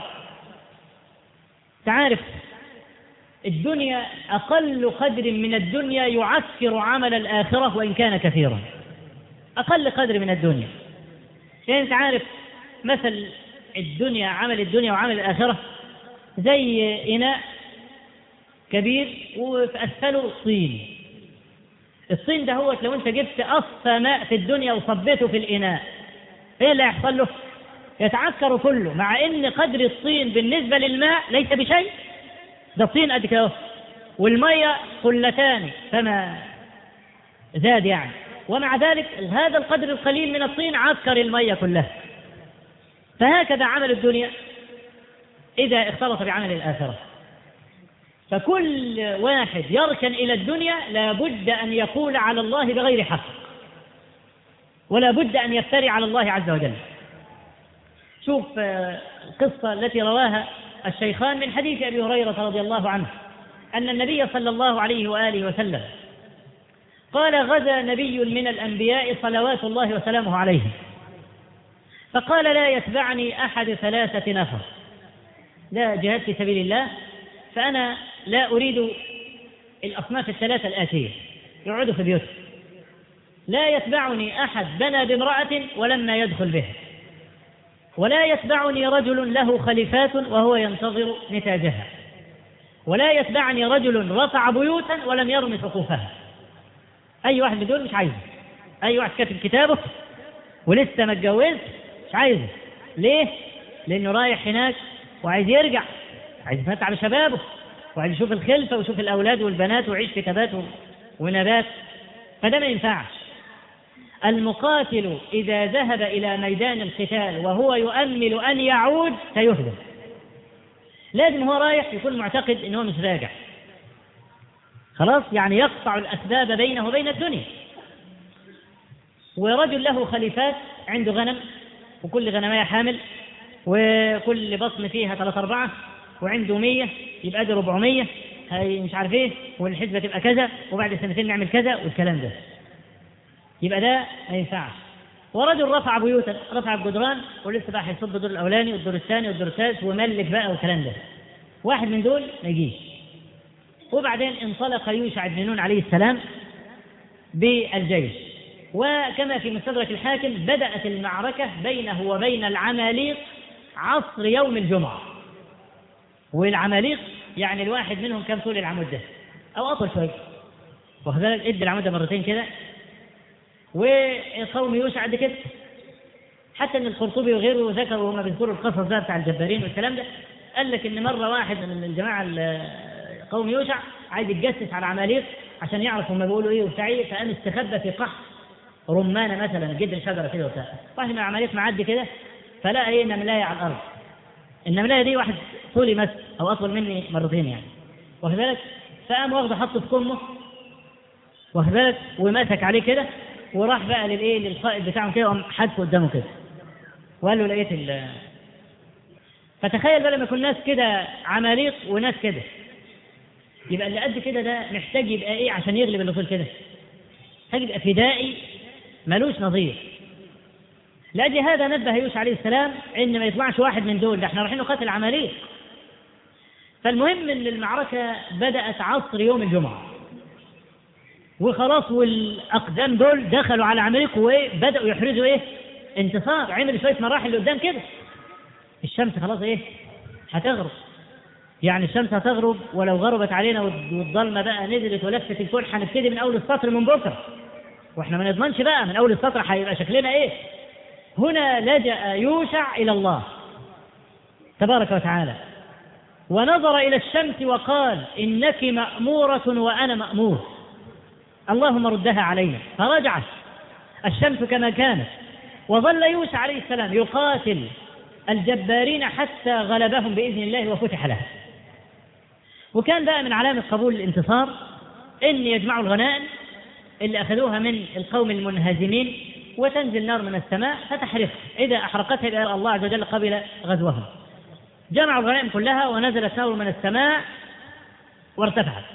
S2: تعرف الدنيا أقل قدر من الدنيا يعكر عمل الآخرة وإن كان كثيرا، أقل قدر من الدنيا. يعني تعرف مثل الدنيا، عمل الدنيا وعمل الآخرة زي إناء كبير وفي أسفله طين. الطين ده هو لو أنت جبت أصفى ماء في الدنيا وصبيته في الإناء إيه اللي يحصل له؟ يتعكر كله، مع إن قدر الطين بالنسبة للماء ليس بشيء، ده الطين قد كده والمية قلتان فما زاد يعني، ومع ذلك هذا القدر القليل من الطين عكر المية كلها. فهكذا عمل الدنيا إذا اختلط بعمل الآخرة. فكل واحد يركن إلى الدنيا لا بد أن يقول على الله بغير حق، ولا بد أن يفتري على الله عز وجل. شوف القصة التي رواها الشيخان من حديث أبي هريرة رضي الله عنه أن النبي صلى الله عليه وآله وسلم قال غزا نبي من الأنبياء صلوات الله وسلامه عليه، فقال لا يتبعني أحد ثلاثة نفر، لا جهاد في سبيل الله، فأنا لا أريد الأصناف الثلاثة الآتية يقعدوا في بيوته، لا يتبعني أحد بنى بامرأة ولما يدخل به، ولا يتبعني رجل له خليفات وهو ينتظر نتاجها، ولا يتبعني رجل رفع بيوتا ولم يرم سقوفها. أي واحد من دول مش عايزه. أي واحد كاتب كتابه ولسه ما اتجوز مش عايزه. ليه؟ لأنه رايح هناك وعايز يرجع، عايز يفتح على شبابه، وعايز يشوف الخلفة ويشوف الأولاد والبنات ويعيش في تبات ونبات، فده ما ينفعش. المقاتل إذا ذهب إلى ميدان القتال وهو يؤمل أن يعود سيهزم. لازم هو رايح يكون معتقد أنه مش راجع، خلاص، يعني يقطع الأسباب بينه وبين الدنيا. ورجل له خليفات، عنده غنم، وكل غنمية حامل، وكل بطن فيها ثلاثة أربعة، وعنده مية، يبقى دي ربعمية، هي مش عارف ايه، والحسبة تبقى كذا، وبعد سنتين نعمل كذا، والكلام ده يبقى ده ما ينفعش. ورجل رفع بيوتا، رفع الجدران، ولسه بقى هيصب الدور الأولاني والدور الثاني والدور الثالث وملك بقى والكلام ده. واحد من دول ما يجيش. وبعدين انطلق يوشع بن نون عليه السلام بالجيش، وكما في مستدرك الحاكم بدأت المعركة بينه وبين العماليق عصر يوم الجمعة. والعماليق يعني الواحد منهم كم طول العمود ده أو أطول شوية، وكذلك ادي العمود ده مرتين كده، وقوم يوشع قد كده. حتى ان القرطبي وغيره ذكروا وهم بيذكروا القصص ده بتاع الجبارين والكلام ده، قال لك ان مره واحد من الجماعه قوم يوشع عايز يتجسس على العماليق عشان يعرف هم بيقولوا ايه وبتاع ايه، فقام استخبى في قحط رمانه مثلا، جدر شجره كده وبتاع. واحد من العماليق معدي كده فلقى ايه، نملايه على الارض. النملايه دي واحد طولي مثلا او اطول مني مرتين يعني، واخد بالك، فقام واخده حطه في كمه، واخد بالك، ومسك عليه كده، وراح بقى للايه للقائد بتاعهم كده وقام حدفه قدامه كده وقال له لقيت ال فتخيل بقى لما يكون ناس كده عماليق وناس كده، يبقى اللي قد كده ده محتاج يبقى ايه عشان يغلب اللي طول كده؟ محتاج يبقى فدائي ملوش نظير. لأجل هذا نبه يوشع عليه السلام ان ما يطلعش واحد من دول، ده احنا رايحين نقاتل عماليق. فالمهم ان المعركه بدأت عصر يوم الجمعه، وخلاص والاقدام دول دخلوا على عماليق وبداوا يحرزوا ايه انتصار. عملوا شويه مراحل لقدام كده، الشمس خلاص ايه هتغرب، يعني الشمس هتغرب، ولو غربت علينا والظلمه بقى نزلت ولفت الكون هنبتدي من اول السطر من بكره، واحنا ما نضمنش بقى من اول السطر هيبقى شكلنا ايه. هنا لجأ يوشع الى الله تبارك وتعالى، ونظر الى الشمس وقال انك مأمورة وانا مأمور، اللهم ردها علينا. فرجعت الشمس كما كانت، وظل يوشع عليه السلام يقاتل الجبارين حتى غلبهم بإذن الله وفتح له. وكان بقى من علامة قبول الانتصار إن يجمعوا الغنائم اللي أخذوها من القوم المنهزمين، وتنزل نار من السماء فتحرق، إذا أحرقتها إلى الله عز وجل قبل غزوهم. جمعوا الغنائم كلها ونزلت نار من السماء وارتفعت.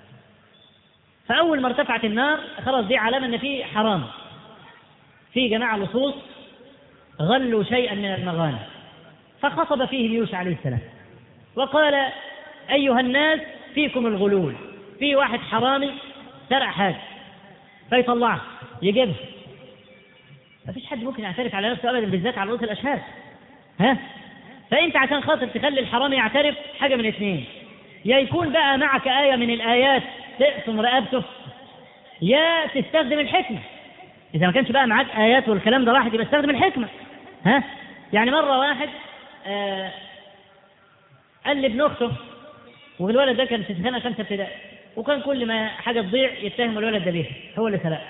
S2: فأول ما ارتفعت النار خلاص دي علامة أن في حرام، في جماعة لصوص غلوا شيئا من المغانم. فخطب فيهم يوشع عليه السلام وقال أيها الناس فيكم الغلول، في واحد حرامي سرق حاجة فيطلعه يجيبه. ما فيش حد ممكن يعترف على نفسه أبدا، بالذات على رؤوس الأشهاد. ها؟ فأنت عشان خاطر تخلي الحرامي يعترف حاجة من اثنين، يا يكون بقى معك آية من الآيات تقسم رقبته، يا تستخدم الحكمة. إذا ما كانش بقى معك آيات والكلام ده واحد يبقى استخدم الحكمة. ها؟ يعني مرة واحد آه قال لابن أخته، والولد ده كان في سنة خمسة ابتدائي، وكان كل ما حاجة تضيع يتهم الولد ده ليه هو اللي سرق.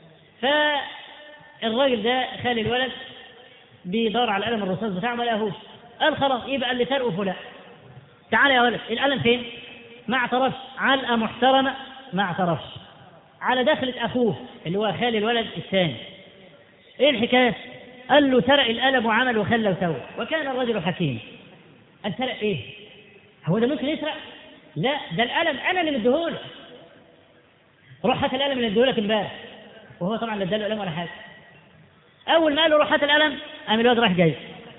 S2: فالراجل ده خالي الولد بيدور على القلم الرصاص بتاعه ما لقاهوش، قال خلاص يبقى اللي سرقه فلان. تعال يا ولد، القلم فين؟ ما اعترفش. علقة محترمة ما اعترفش. على دخلة أخوه اللي هو خالي الولد الثاني، إيه الحكاية؟ قال له سرق القلم وعمل وخلى وسوى، وكان الرجل حكيم. قال سرق إيه؟ هو ده ممكن يسرق؟ لا، ده القلم أنا اللي مديهوله. روح هات القلم اللي مديهولك امبارح، وهو طبعا لا اداله قلم ولا حاجة. أول ما قال له روح هات القلم قام الواد راح جاي.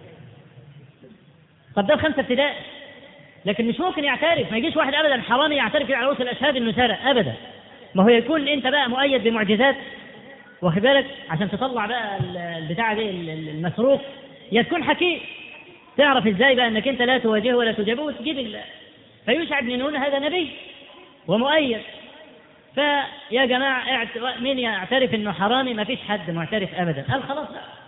S2: طب ده خمسة ابتدائي، لكن مش ممكن يعترف. ما يجيش واحد أبدا حرامي يعترف على رؤوس الأشهاد إنه سرق أبدا. ما هو يكون أنت بقى مؤيد بمعجزات، واخد بالك، عشان تطلع بقى البتاع دي المسروق، يا تكون حكيم تعرف ازاي بقى انك انت لا تواجهه ولا تجابه وتجيب الله. فيوشع بن نون هذا نبي ومؤيد. فيا جماعه مين يعترف انه حرامي؟ ما فيش حد معترف ابدا. قال خلاص بقى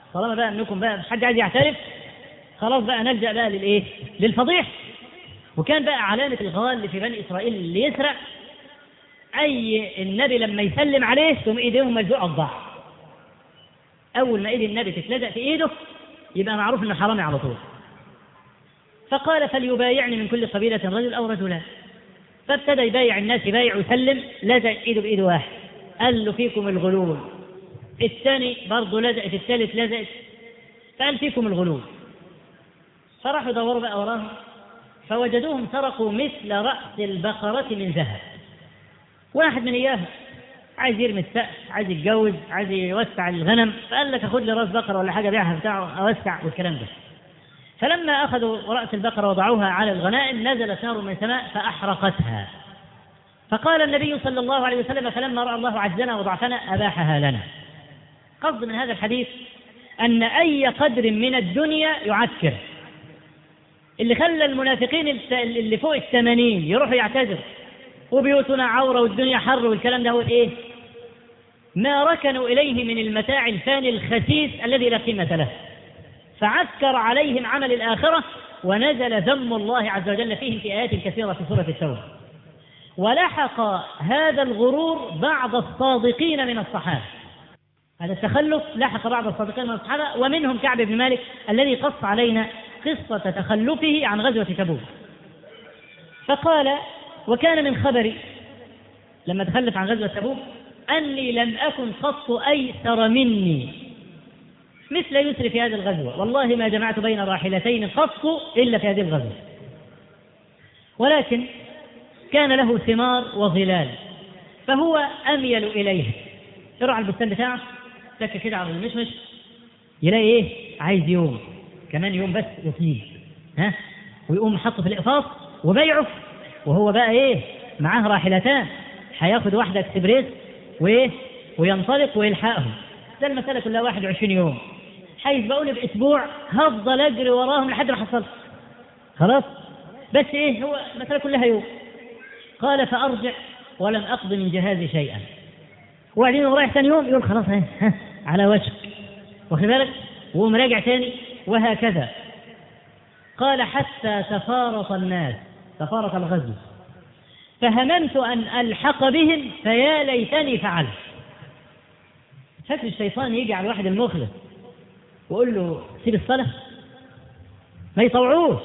S2: طالما بقى انكم بقى مش حد عايز يعترف، خلاص بقى نلجأ بقى للايه؟ للفضيح. وكان بقى علامة الغال في بني إسرائيل اللي يسرق أي النبي لما يسلم عليه ثم إيديهم ملزوقة ببعض. أول ما إيد النبي تتلزق في إيده يبقى معروف إنه حرامي على طول. فقال فليبايعني من كل قبيلة رجل أو رجلان. فابتدى يبايع الناس، يبايع ويسلم، لزق إيده بإيد واحد، قال له فيكم الغلول. الثاني برضه لزقت، الثالث لزقت، فقال فيكم الغلول. فراحوا يدوروا بقى وراهم فوجدوهم سرقوا مثل رأس البقرة من ذهب. واحد من إياها عايز يرمي السقف، عايز يتجوز، عايز يوسع الغنم، فقال لك أخذ لي رأس بقرة ولا حاجة بيعها بتاعه أوسع والكلام ده. فلما أخذوا رأس البقرة وضعوها على الغنائم نزلت نار من السماء فأحرقتها. فقال النبي صلى الله عليه وسلم فلما رأى الله عجزنا وضعفنا أباحها لنا. قصد من هذا الحديث أن أي قدر من الدنيا يعكر. اللي خلى المنافقين اللي فوق الثمانين يروحوا يعتذر وبيوتنا عورة والدنيا حر والكلام ده هو إيه؟ ما ركنوا إليه من المتاع الفاني الخسيس الذي لا قيمة له، فعسكر عليهم عمل الآخرة ونزل ذم الله عز وجل فيهم في آيات كثيرة في سورة التوبة. ولحق هذا الغرور بعض الصادقين من الصحابة، هذا التخلف لحق بعض الصادقين من الصحابة، ومنهم كعب بن مالك الذي قص علينا قصة تخلفه عن غزوة تبوك. فقال وكان من خبري لما تخلف عن غزوة تبوك أني لم أكن قط أيسر مني مثل يسر في هذه الغزوة، والله ما جمعت بين راحلتين قط إلا في هذه الغزوة، ولكن كان له ثمار وظلال فهو أميل إليه. يروح البستان بتاعه تك كده على المشمش يلاقي إيه؟ عايز يوم كمان يوم بس يصيب ها ويقوم حطه في الإقفاص وبيعه، وهو بقى إيه؟ معاه راحلتان، هياخد واحدة اكسبريس وإيه؟ وينطلق ويلحقهم. ده المسألة كلها واحد وعشرين يوم، هيسبقوني بأسبوع هفضل أجري وراهم لحد ما حصلت خلاص. بس إيه؟ هو المسألة كلها يوم. قال فأرجع ولم أقض من جهازي شيئا، وبعدين رايح ثاني يوم يقول خلاص ها, ها على وشك، واخد بالك، وقوم راجع ثاني، وهكذا. قال حتى تفارط الناس، تفارط الغزو، فهممت أن ألحق بهم فيا ليتني فعلت. فاكر الشيطان يجي على الواحد المخلص ويقول له سيب الصلاة، ما يطوعوش،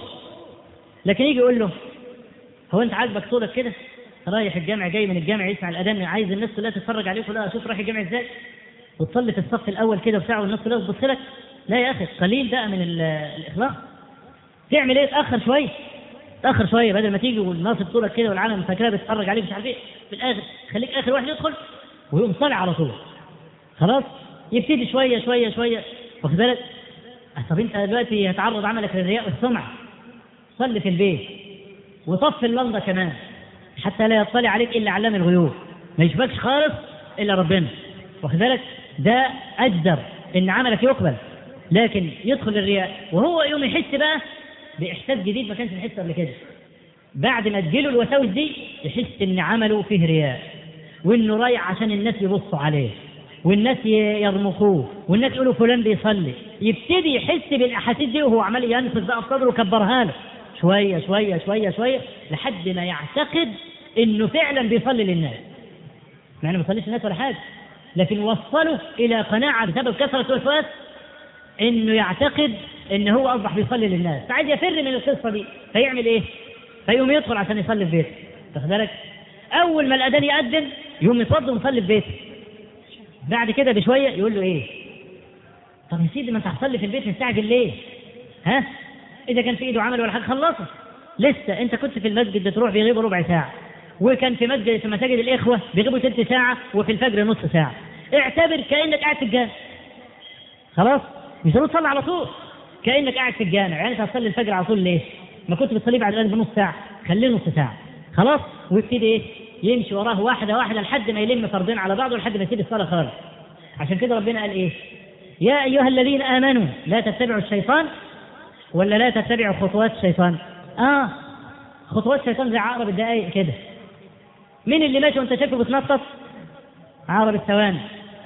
S2: لكن يجي يقول له هو أنت عاجبك صورك كده رايح الجامع جاي من الجامع يسمع الأذان عايز الناس كلها تتفرج عليك ولا شوف رايح الجامع إزاي وتصلي في الصف الأول كده بساعة والناس كلها تبص لك؟ لا يا أخي، قليل ده من الإخلاص. تعمل إيه؟ تأخر شوية، تأخر شوية، بدل ما تيجي والناس بتقولك كده والعالم فاكرها بتتفرج عليك مش عارف إيه، في الآخر خليك آخر واحد يدخل ويقوم صلي على طول خلاص. يبتدي شوية شوية شوية، واخد بالك؟ طب أنت دلوقتي هتعرض عملك للرياء والسمعة، صلي في البيت وطفي اللمضة كمان حتى لا يطلع عليك إلا علام الغيوب، ما يشوفكش خالص إلا ربنا، واخد بالك؟ ده أجدر إن عملك يقبل. لكن يدخل الرياء وهو يوم يحس بقى بإحساس جديد ما كانش يحس قبل كده، بعد ما تجيله الوساوس دي يحس إن عمله فيه رياء، وإنه رايح عشان الناس يبصوا عليه والناس يرمقوه والناس يقولوا فلان بيصلي، يبتدي يحس بالأحاسيس دي وهو عمال ينفذ بقى في صدره وكبرها له شوية شوية شوية شوية لحد ما يعتقد إنه فعلا بيصلي للناس، مع إنه ما بيصليش للناس ولا حاجة، لكن وصله إلى قناعة بسبب كثرة الوسواس إنه يعتقد إن هو أصبح بيصلي للناس، فعايز يفر من القصة دي، فيعمل إيه؟ فيقوم يدخل عشان يصلي في بيته، واخد بالك؟ أول ما الأذان يأذن يقوم يتوضأ ويصلي في بيته. بعد كده بشوية يقول له إيه؟ طب يا سيدي ما أنت هتصلي في البيت مستعجل ليه؟ ها؟ إذا كان في إيده عمل ولا حاجة خلصه، لسه أنت كنت في المسجد بتروح بيغيبوا ربع ساعة، وكان في مسجد في مساجد الإخوة بيغيبوا ثلث ساعة، وفي الفجر نص ساعة، اعتبر كأنك قاعد في الجامع خلاص، مش هتروح تصلي على طول كأنك قاعد في الجامع، يعني أنت هتصلي الفجر على طول ليه؟ ما كنت بتصلي بعد الأذان بنص ساعة، خليه نص ساعة خلاص، ويبتدي إيه؟ يمشي وراه واحدة واحدة لحد ما يلم فردين على بعضه لحد ما يسيب الصلاة خالص. عشان كده ربنا قال إيه؟ يا أيها الذين آمنوا لا تتبعوا الشيطان، ولا لا تتبعوا خطوات الشيطان؟ آه خطوات الشيطان زي عقرب الدقايق كده. مين اللي ماشي وانت شايفه بتنطط؟ عقرب الثواني.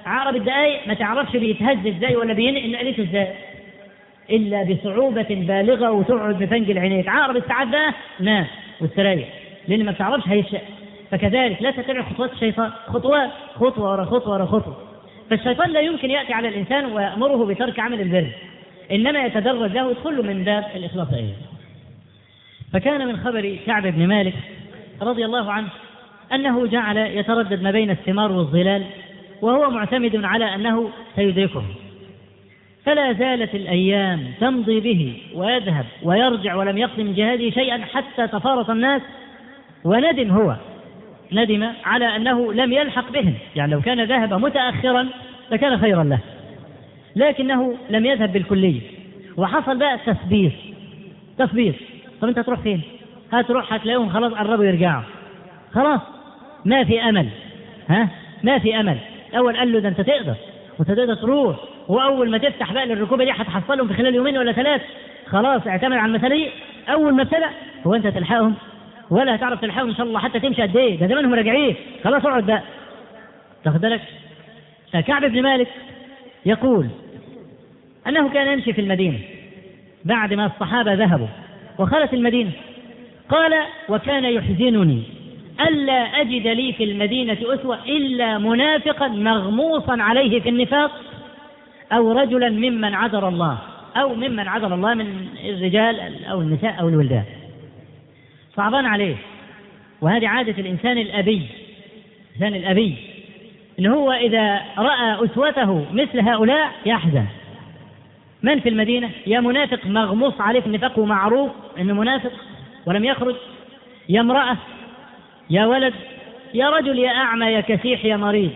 S2: عقرب الدقايق ما تعرفش بيتهز ازاي ولا بينقل نقلته ازاي الا بصعوبه بالغه وتقعد مفنجل عينيك. عقرب الساعات ده نام واستريح لان ما بتعرفش هيشاء. فكذلك لا تتبع خطوات الشيطان، خطوات خطوه ورا خطوه ورا خطوه. فالشيطان لا يمكن ياتي على الانسان ويامره بترك عمل البر، انما يتدرج له يدخل من باب الاخلاص ايضا. فكان من خبر كعب بن مالك رضي الله عنه انه جعل يتردد ما بين الثمار والظلال وهو معتمد على انه سيدركه. فلا زالت الايام تمضي به ويذهب ويرجع ولم يقض من جهاده شيئا حتى تفارق الناس، وندم هو ندم على انه لم يلحق بهم. يعني لو كان ذهب متاخرا لكان خيرا له، لكنه لم يذهب بالكليه. وحصل بقى تثبير تثبير طب انت تروح فين؟ هتروح هتلاقيهم خلاص قربوا يرجعوا، خلاص ما في امل. ها ما في امل. اول قال له ده انت تقدر وتقدر تروح، واول ما تفتح بقى للركوبه دي هتحصلهم في خلال يومين ولا ثلاث. خلاص اعتمد على المثاليه. اول ما ابتدأ هو انت تلحقهم ولا هتعرف تلحقهم ان شاء الله حتى تمشي قد ايه، ده زمانهم راجعين خلاص اقعد بقى. تاخد بالك؟ كعب بن مالك يقول انه كان يمشي في المدينه بعد ما الصحابه ذهبوا وخلت المدينه. قال وكان يحزنني الا اجد لي في المدينه اسوه الا منافقا مغموصا عليه في النفاق او رجلا ممن عذر الله او ممن عذر الله من الرجال او النساء او الولدان. صعبان عليه. وهذه عادة الإنسان الأبي، الإنسان الأبي إن هو إذا رأى أسوته مثل هؤلاء يحزن. من في المدينة؟ يا منافق مغموص عليه في النفاق ومعروف إنه منافق ولم يخرج، يا امرأة، يا ولد، يا رجل، يا أعمى، يا كسيح، يا مريض.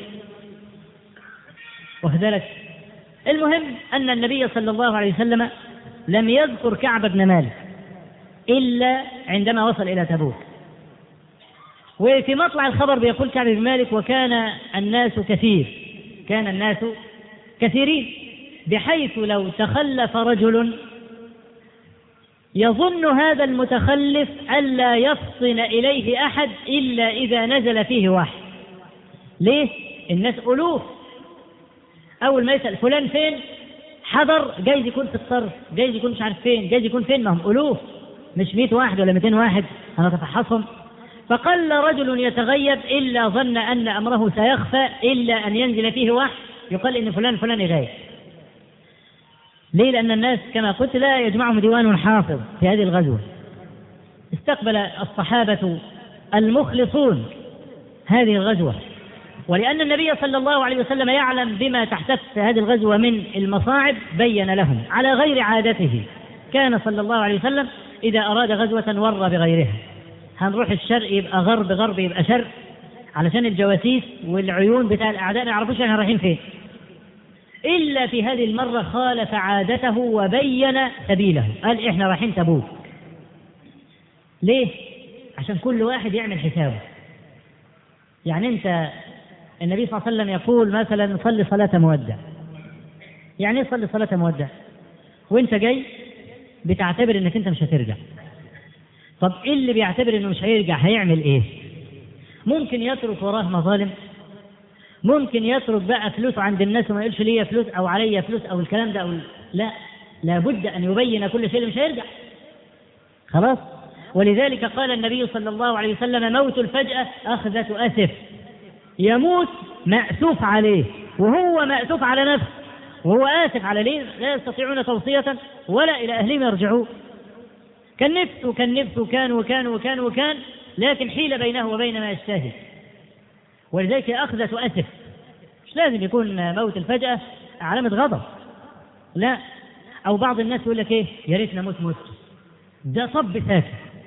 S2: وكذلك المهم أن النبي صلى الله عليه وسلم لم يذكر كعب بن مالك إلا عندما وصل إلى تبوك. وفي مطلع الخبر بيقول كعب بن مالك وكان الناس كثير، كان الناس كثيرين بحيث لو تخلف رجل يظن هذا المتخلف ألا يفطن إليه أحد إلا إذا نزل فيه واحد. ليه؟ الناس ألوف. أول ما يسأل فلان فين؟ حضر، جايز يكون في الصرف، جايز يكون مش عارف فين، جايز يكون فين، ما هم ألوف مش مئة واحد ولا مئتين واحد هنتفحصهم. فقل رجل يتغيب إلا ظن أن أمره سيخفى إلا أن ينزل فيه واحد يقال إن فلان فلان غايب. ليه؟ لأن الناس كما قلت لا يجمعهم ديوان حافظ في هذه الغزوة. استقبل الصحابة المخلصون هذه الغزوة، ولأن النبي صلى الله عليه وسلم يعلم بما تحتف هذه الغزوة من المصاعب بين لهم على غير عادته. كان صلى الله عليه وسلم إذا أراد غزوة ور بغيرها. هنروح الشرق يبقى غرب، غرب يبقى شرق، علشان الجواسيس والعيون بتاع الأعداء ما يعرفوش احنا رايحين فين. إلا في هذه المرة خالف عادته وبين سبيله، قال إحنا رايحين تبوك. ليه؟ عشان كل واحد يعمل حسابه. يعني أنت النبي صلى الله عليه وسلم يقول مثلا صلي صلاة مودع. يعني ايه صلي صلاة مودع؟ وانت جاي بتعتبر انك انت مش هترجع. طب ايه اللي بيعتبر انه مش هيرجع هيعمل ايه؟ ممكن يترك وراه مظالم، ممكن يترك بقى فلوس عند الناس وما يقولش ليا فلوس او عليا فلوس او الكلام ده أو لا، لابد ان يبين كل شيء مش هيرجع خلاص. ولذلك قال النبي صلى الله عليه وسلم موت الفجأة أخذة أسف. يموت مأسوف عليه وهو مأسوف على نفسه وهو آسف على ليه لا يستطيعون توصية ولا إلى أهلهم يرجعون. كان نفسه كان نفسه كان وكان وكان وكان لكن حيل بينه وبين ما يشتهي. ولذلك أخذة أسف. مش لازم يكون موت الفجأة علامة غضب، لا. أو بعض الناس يقول لك إيه يا ريت نموت موت، ده صب ساكت،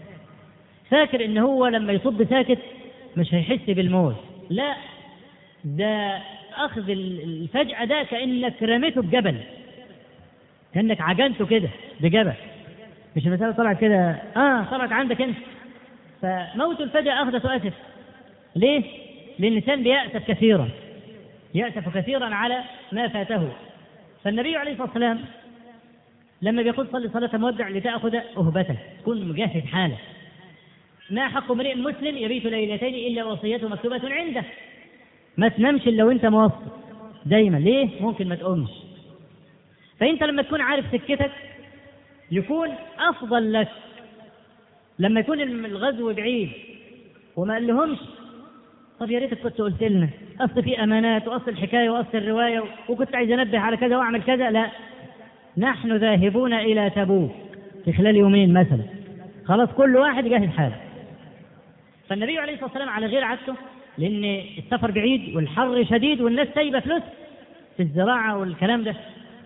S2: فاكر إن هو لما يصب ساكت مش هيحس بالموت. لا، ده أخذ الفجأة ده كأنك رميته بجبل، كأنك عجنته كده بجبل، مش المسألة طلعت كده آه طلعت عندك أنت. فموت الفجأة أخذة أسف. ليه؟ لأن الإنسان بيأسف كثيرا، يأسف كثيرا على ما فاته. فالنبي عليه الصلاة والسلام لما بيقول صلي صلاة مودع لتأخذ أهبته، تكون مجهز حاله. ما حق امرئ مسلم يبيت ليلتين إلا وصيته مكتوبة عنده. ما تنامش إلا وأنت موصي، دايما. ليه؟ ممكن ما تقومش. فأنت لما تكون عارف سكتك يكون أفضل لك. لما يكون الغزو بعيد وما قال لهمش طب يا ريتك كنت قلت لنا، أصل في أمانات وأصل الحكاية وأصل الرواية وكنت عايز أنبه على كذا وأعمل كذا. لا، نحن ذاهبون إلى تبوك في خلال يومين مثلا، خلاص كل واحد جاهز حاله. فالنبي عليه الصلاة والسلام على غير عادته، لأن السفر بعيد والحر شديد والناس سايبة فلوس في الزراعة والكلام ده،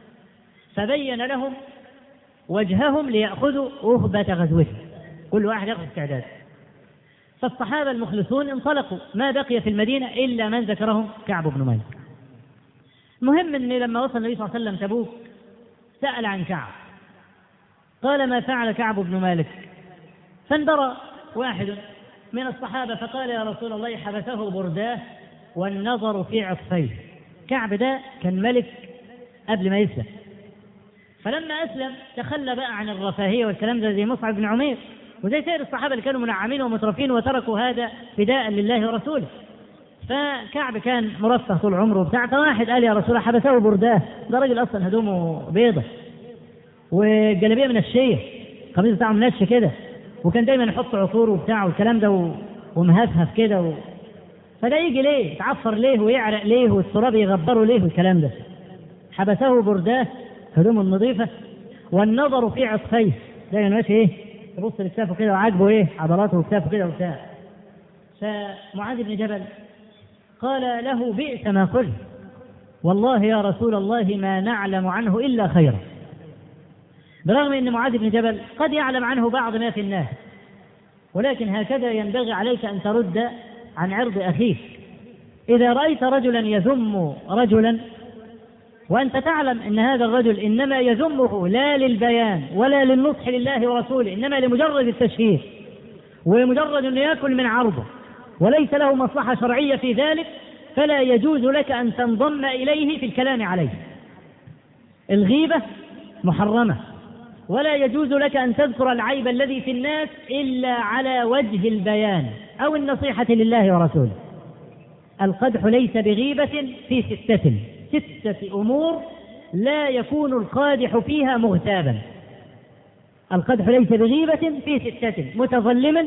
S2: فبين لهم وجههم ليأخذوا أهبة غزوته، كل واحد يأخذ استعداد. فالصحابة المخلصون انطلقوا، ما بقي في المدينة إلا من ذكرهم كعب بن مالك. المهم أن لما وصل النبي صلى الله عليه وسلم تبوك سأل عن كعب، قال ما فعل كعب بن مالك؟ فانبرى واحد من الصحابة فقال يا رسول الله حبسه برداه والنظر في عطفيه. كعب ده كان ملك قبل ما يسلم، فلما أسلم تخلى بقى عن الرفاهية والكلام ده زي مصعب بن عمير وزي سائر الصحابة اللي كانوا منعمين ومترفين وتركوا هذا فداء لله ورسوله. فكعب كان مرفه طول عمره بتاع، فواحد قال يا رسول الله حبسه برداه، ده راجل أصلا هدومه بيضة والجلابية من الشيء، القميص بتاعه منش كده، وكان دايما يحط عطور وبتاع والكلام ده ومهفهف كده و... فده يجي ليه يتعفر ليه ويعرق ليه والتراب يغبره ليه والكلام ده. حبسه برداه هدومه النظيفة والنظر في عطفيه، دايما ماشي ايه يبص لكتافه كده وعاجبه ايه عضلاته وكتافه كده وبتاع. فمعاذ بن جبل قال له بئس ما قلت، والله يا رسول الله ما نعلم عنه إلا خيرا. برغم أن معاذ بن جبل قد يعلم عنه بعض ما في الناس، ولكن هكذا ينبغي عليك أن ترد عن عرض أخيك. إذا رأيت رجلا يذم رجلا وأنت تعلم أن هذا الرجل إنما يذمه لا للبيان ولا للنصح لله ورسوله، إنما لمجرد التشهير ومجرد أن يأكل من عرضه وليس له مصلحة شرعية في ذلك، فلا يجوز لك أن تنضم إليه في الكلام عليه. الغيبة محرمة، ولا يجوز لك أن تذكر العيب الذي في الناس إلا على وجه البيان أو النصيحة لله ورسوله. القدح ليس بغيبة في ستة ستة أمور لا يكون القادح فيها مغتابا. القدح ليس بغيبة في ستة: متظلم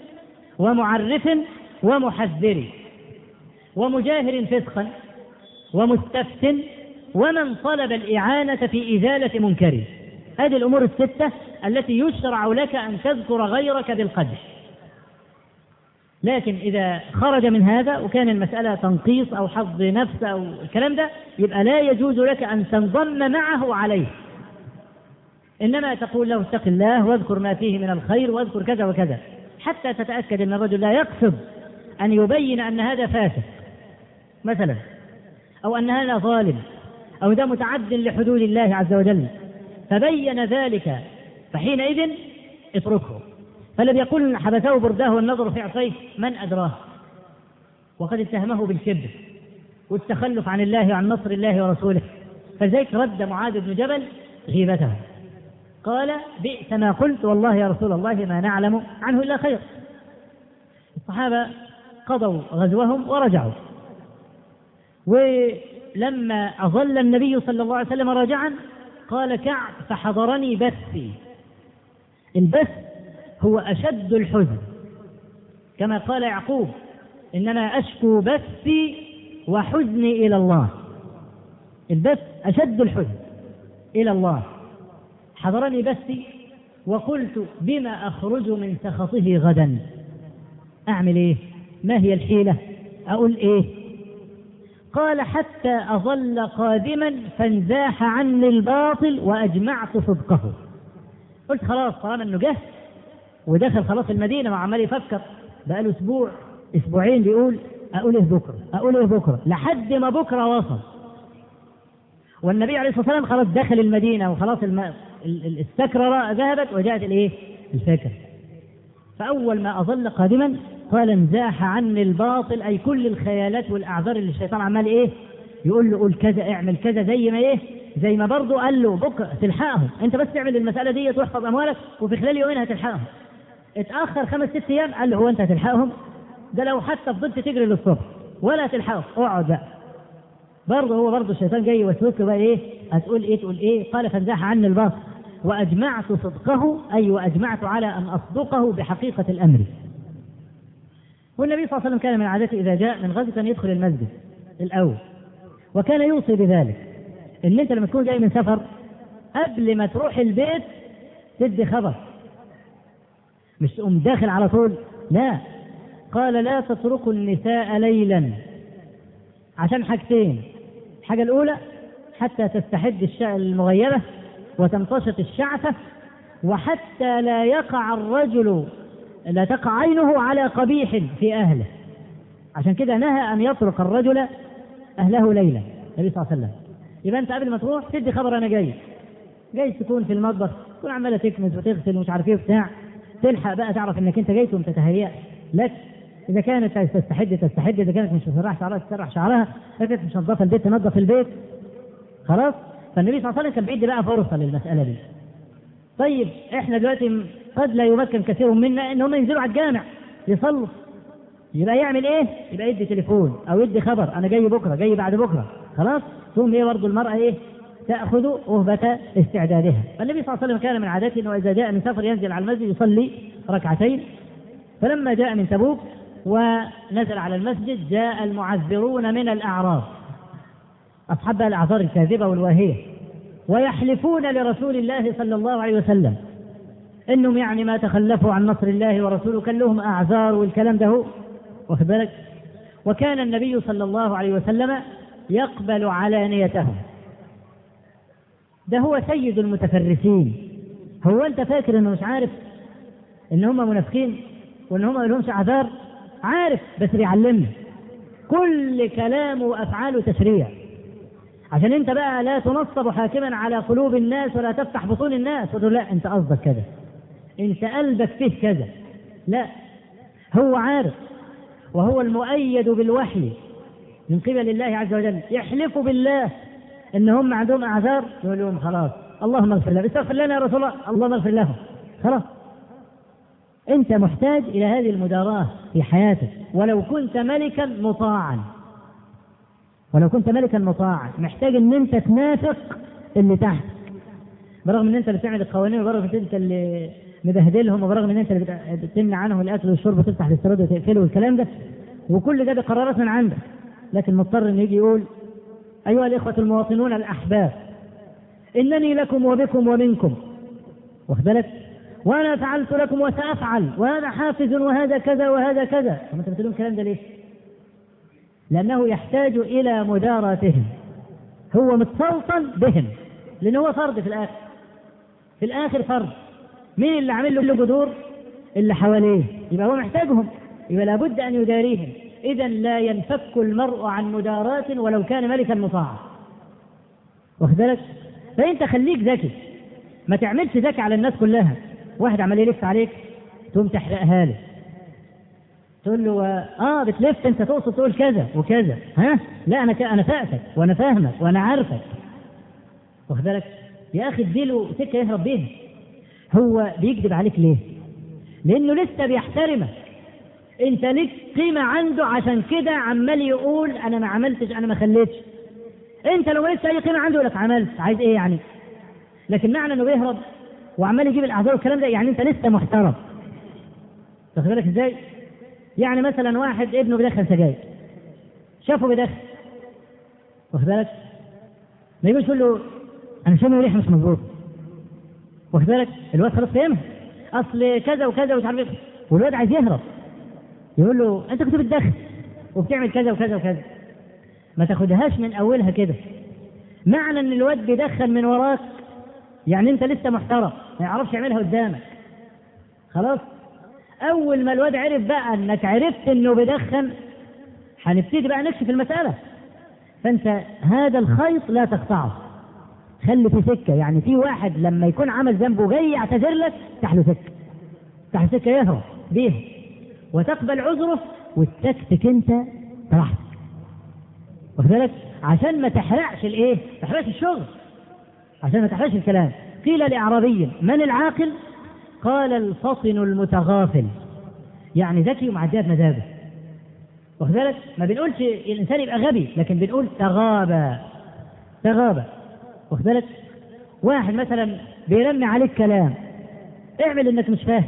S2: ومعرف ومحذر ومجاهر فسقا ومستفت ومن طلب الإعانة في إزالة منكر. هذه الأمور الستة التي يشرع لك أن تذكر غيرك بالقدح. لكن إذا خرج من هذا وكان المسألة تنقيص أو حظ نفس أو الكلام ده، يبقى لا يجوز لك أن تنضم معه عليه، إنما تقول له اتق الله واذكر ما فيه من الخير واذكر كذا وكذا، حتى تتأكد أن الرجل لا يقصد أن يبين أن هذا فاسق مثلا، أو أن هذا ظالم، أو ده متعد لحدود الله عز وجل، فبين ذلك فحينئذ اتركه. فالذي يقول حبسه برداه والنظر في عطيه من أدراه، وقد اتهمه بالكبر والتخلف عن الله وعن نصر الله ورسوله. فذلك رد معاذ بن جبل غيبته، قال بئس ما قلت، والله يا رسول الله ما نعلم عنه إلا خير. الصحابة قضوا غزوهم ورجعوا، ولما أظل النبي صلى الله عليه وسلم راجعا قال كعب فحضرني بثي. البث هو أشد الحزن، كما قال يعقوب إنما أشكو بثي وحزني إلى الله. البث أشد الحزن إلى الله. حضرني بثي وقلت بما أخرج من سخطه غدا، أعمل إيه؟ ما هي الحيلة؟ أقول إيه؟ قال حتى أظل قادما فانزاح عني الباطل وأجمعت صدقه. قلت خلاص طالما أنه جه ودخل خلاص المدينة وعمال يفكر بقاله أسبوع أسبوعين بيقول أقول إيه بكرة أقول إيه بكرة لحد ما بكرة وصل، والنبي عليه الصلاة والسلام خلاص دخل المدينة وخلاص الم... السكرة ذهبت وجاءت الإيه؟ الفكرة. فأول ما أظل قادما قال انزاح عني الباطل، أي كل الخيالات والأعذار اللي الشيطان عمال إيه يقول له قول كذا اعمل كذا، زي ما إيه زي ما برضه قال له بكرة تلحقهم، أنت بس تعمل المسألة دي تحفظ أموالك وفي خلال يومين هتلحقهم. اتأخر خمس ست أيام قال له هو أنت هتلحقهم؟ ده لو حتى فضلت تجري للصبح ولا تلحقهم، اقعد بقى. برضه هو برضه الشيطان جاي يوسوس له بقى ايه؟ هتقول ايه تقول ايه؟ قال فانزاح عني الباطل واجمعت صدقه، اي واجمعت على ان اصدقه بحقيقه الامر. والنبي صلى الله عليه وسلم كان من عادته اذا جاء من غزوه ان يدخل المسجد الاول، وكان يوصي بذلك ان انت لما تكون جاي من سفر قبل ما تروح البيت تدي خبر، مش تقوم داخل على طول، لا. قال لا تتركوا النساء ليلا عشان حاجتين: الحاجة الأولى حتى تستحد المغيبة وتنتشط الشعثة، وحتى لا يقع الرجل لا تقع عينه على قبيح في أهله. عشان كده نهى أن يترك الرجل أهله ليلا النبي صلى الله عليه وسلم. يبقى أنت قبل ما تروح تدي خبر أنا جاي، جاي تكون في المطبخ تكون عمالة تكنس وتغسل ومش عارف ايه وبتاع، تلحق بقى تعرف انك انت جيت ومتتهيأ لك. اذا كانت تستحد تستحد، اذا كانت مش مسرح شعرها تسرح شعرها، اذا كانت مش نظافه البيت تنظف البيت. خلاص. فالنبي صلى الله عليه وسلم كان بيدي بقى فرصه للمساله دي. طيب احنا دلوقتي قد لا يمكن كثير منا ان هم ينزلوا على الجامع يصلوا، يبقى يعمل ايه؟ يبقى يدي تليفون او يدي خبر انا جاي بكره جاي بعد بكره. خلاص. ثم هي برضه المراه ايه؟ تأخذ أهبة استعدادها. فالنبي صلى الله عليه وسلم كان من عادته أنه إذا جاء من سفر ينزل على المسجد يصلي ركعتين. فلما جاء من تبوك ونزل على المسجد جاء المعذرون من الأعراب، أصحاب الأعذار الكاذبة والواهية، ويحلفون لرسول الله صلى الله عليه وسلم إنهم يعني ما تخلفوا عن نصر الله ورسوله، كان لهم أعذار والكلام ده. واخد بالك؟ وكان النبي صلى الله عليه وسلم يقبل علانيتهم. ده هو سيد المتفرسين. هو انت فاكر انه مش عارف ان هم منافقين وان هم ما لهمش اعذار؟ عارف، بس بيعلمنا. كل كلامه وافعاله تشريع، عشان انت بقى لا تنصب حاكما على قلوب الناس ولا تفتح بطون الناس وتقول لا انت قصدك كذا، انت قلبك فيه كذا. لا، هو عارف، وهو المؤيد بالوحي من قبل الله عز وجل. يحلف بالله ان هم عندهم اعذار، يقول لهم خلاص اللهم اغفر لهم، استغفر لنا يا رسول الله، اللهم اغفر لهم. خلاص. انت محتاج الى هذه المداراة في حياتك، ولو كنت ملكا مطاعا، ولو كنت ملكا مطاعا محتاج ان انت تنافق اللي تحت، برغم ان انت اللي بتعمل القوانين، وبرغم ان انت اللي مبهدلهم، وبرغم ان انت اللي بتمنع عنهم الاكل والشرب وتفتح الاستيراد وتقفله والكلام ده، وكل ده بقرارات من عندك. لكن مضطر ان يجي يقول أيها الإخوة المواطنون الأحباب، إنني لكم وبكم ومنكم، واخد بالك، وأنا فعلت لكم وسأفعل، وأنا حافظ، وهذا كذا وهذا كذا. طب أنت بتقولون الكلام ده ليه؟ لأنه يحتاج إلى مداراتهم، هو متسلطن بهم، لأنه هو فرد في الآخر. في الآخر فرد. مين اللي عامل له جذور؟ اللي حواليه، يبقى هو محتاجهم، يبقى لابد أن يداريهم. إذن لا ينفك المرء عن مدارات ولو كان ملكا مطاعا، واخد بالك؟ فأنت خليك ذكي، ما تعملش ذكي على الناس كلها. واحد عمال يلف عليك تقوم تحرقها له، تقول له اه بتلف انت تقصد تقول كذا وكذا، ها؟ لا انا ك... انا فاقتك وانا فاهمك وانا عارفك، واخد بالك؟ يا اخي اديله سكه يهرب بيها. هو بيكذب عليك ليه؟ لانه لسه بيحترمك، انت ليك قيمه عنده، عشان كده عمال يقول انا ما عملتش انا ما خليتش. انت لو لسه اي قيمه عنده يقول لك عملت، عايز ايه يعني؟ لكن معنى انه بيهرب وعمال يجيب الاعذار والكلام ده يعني انت لسه محترم. واخد بالك ازاي؟ يعني مثلا واحد ابنه بيدخن سجاير، شافه بيدخن، واخد بالك؟ ما يقولش يقول له انا شامم ريحه مش مظبوط، واخد بالك؟ الواد خلاص فهمها، اصل كذا وكذا ومش عارف ايه، والواد عايز يهرب، يقول له انت كنت بتدخن وبتعمل كذا وكذا وكذا. ما تاخدهاش من اولها كده. معنى ان الواد بيدخن من وراك يعني انت لسه محترم، ما يعرفش يعملها قدامك. خلاص؟ اول ما الواد عرف بقى انك عرفت انه بيدخن، هنبتدي بقى نكشف المساله. فانت هذا الخيط لا تقطعه، خلي في سكه. يعني في واحد لما يكون عمل ذنبه جاي يعتذر لك تحله سكه، تحله سكه يهرب بيها وتقبل عذره وتكتك انت براحتك، واخد بالك؟ عشان ما تحرقش الايه؟ ما تحرقش الشغل، عشان ما تحرقش الكلام. قيل لاعرابي من العاقل؟ قال الفطن المتغافل، يعني ذكي ومعديه بمزاجه. واخد بالك؟ ما بنقولش الانسان يبقى غبي، لكن بنقول تغابى تغابى واخد بالك؟ واحد مثلا بيرمي عليك كلام، اعمل انك مش فاهم.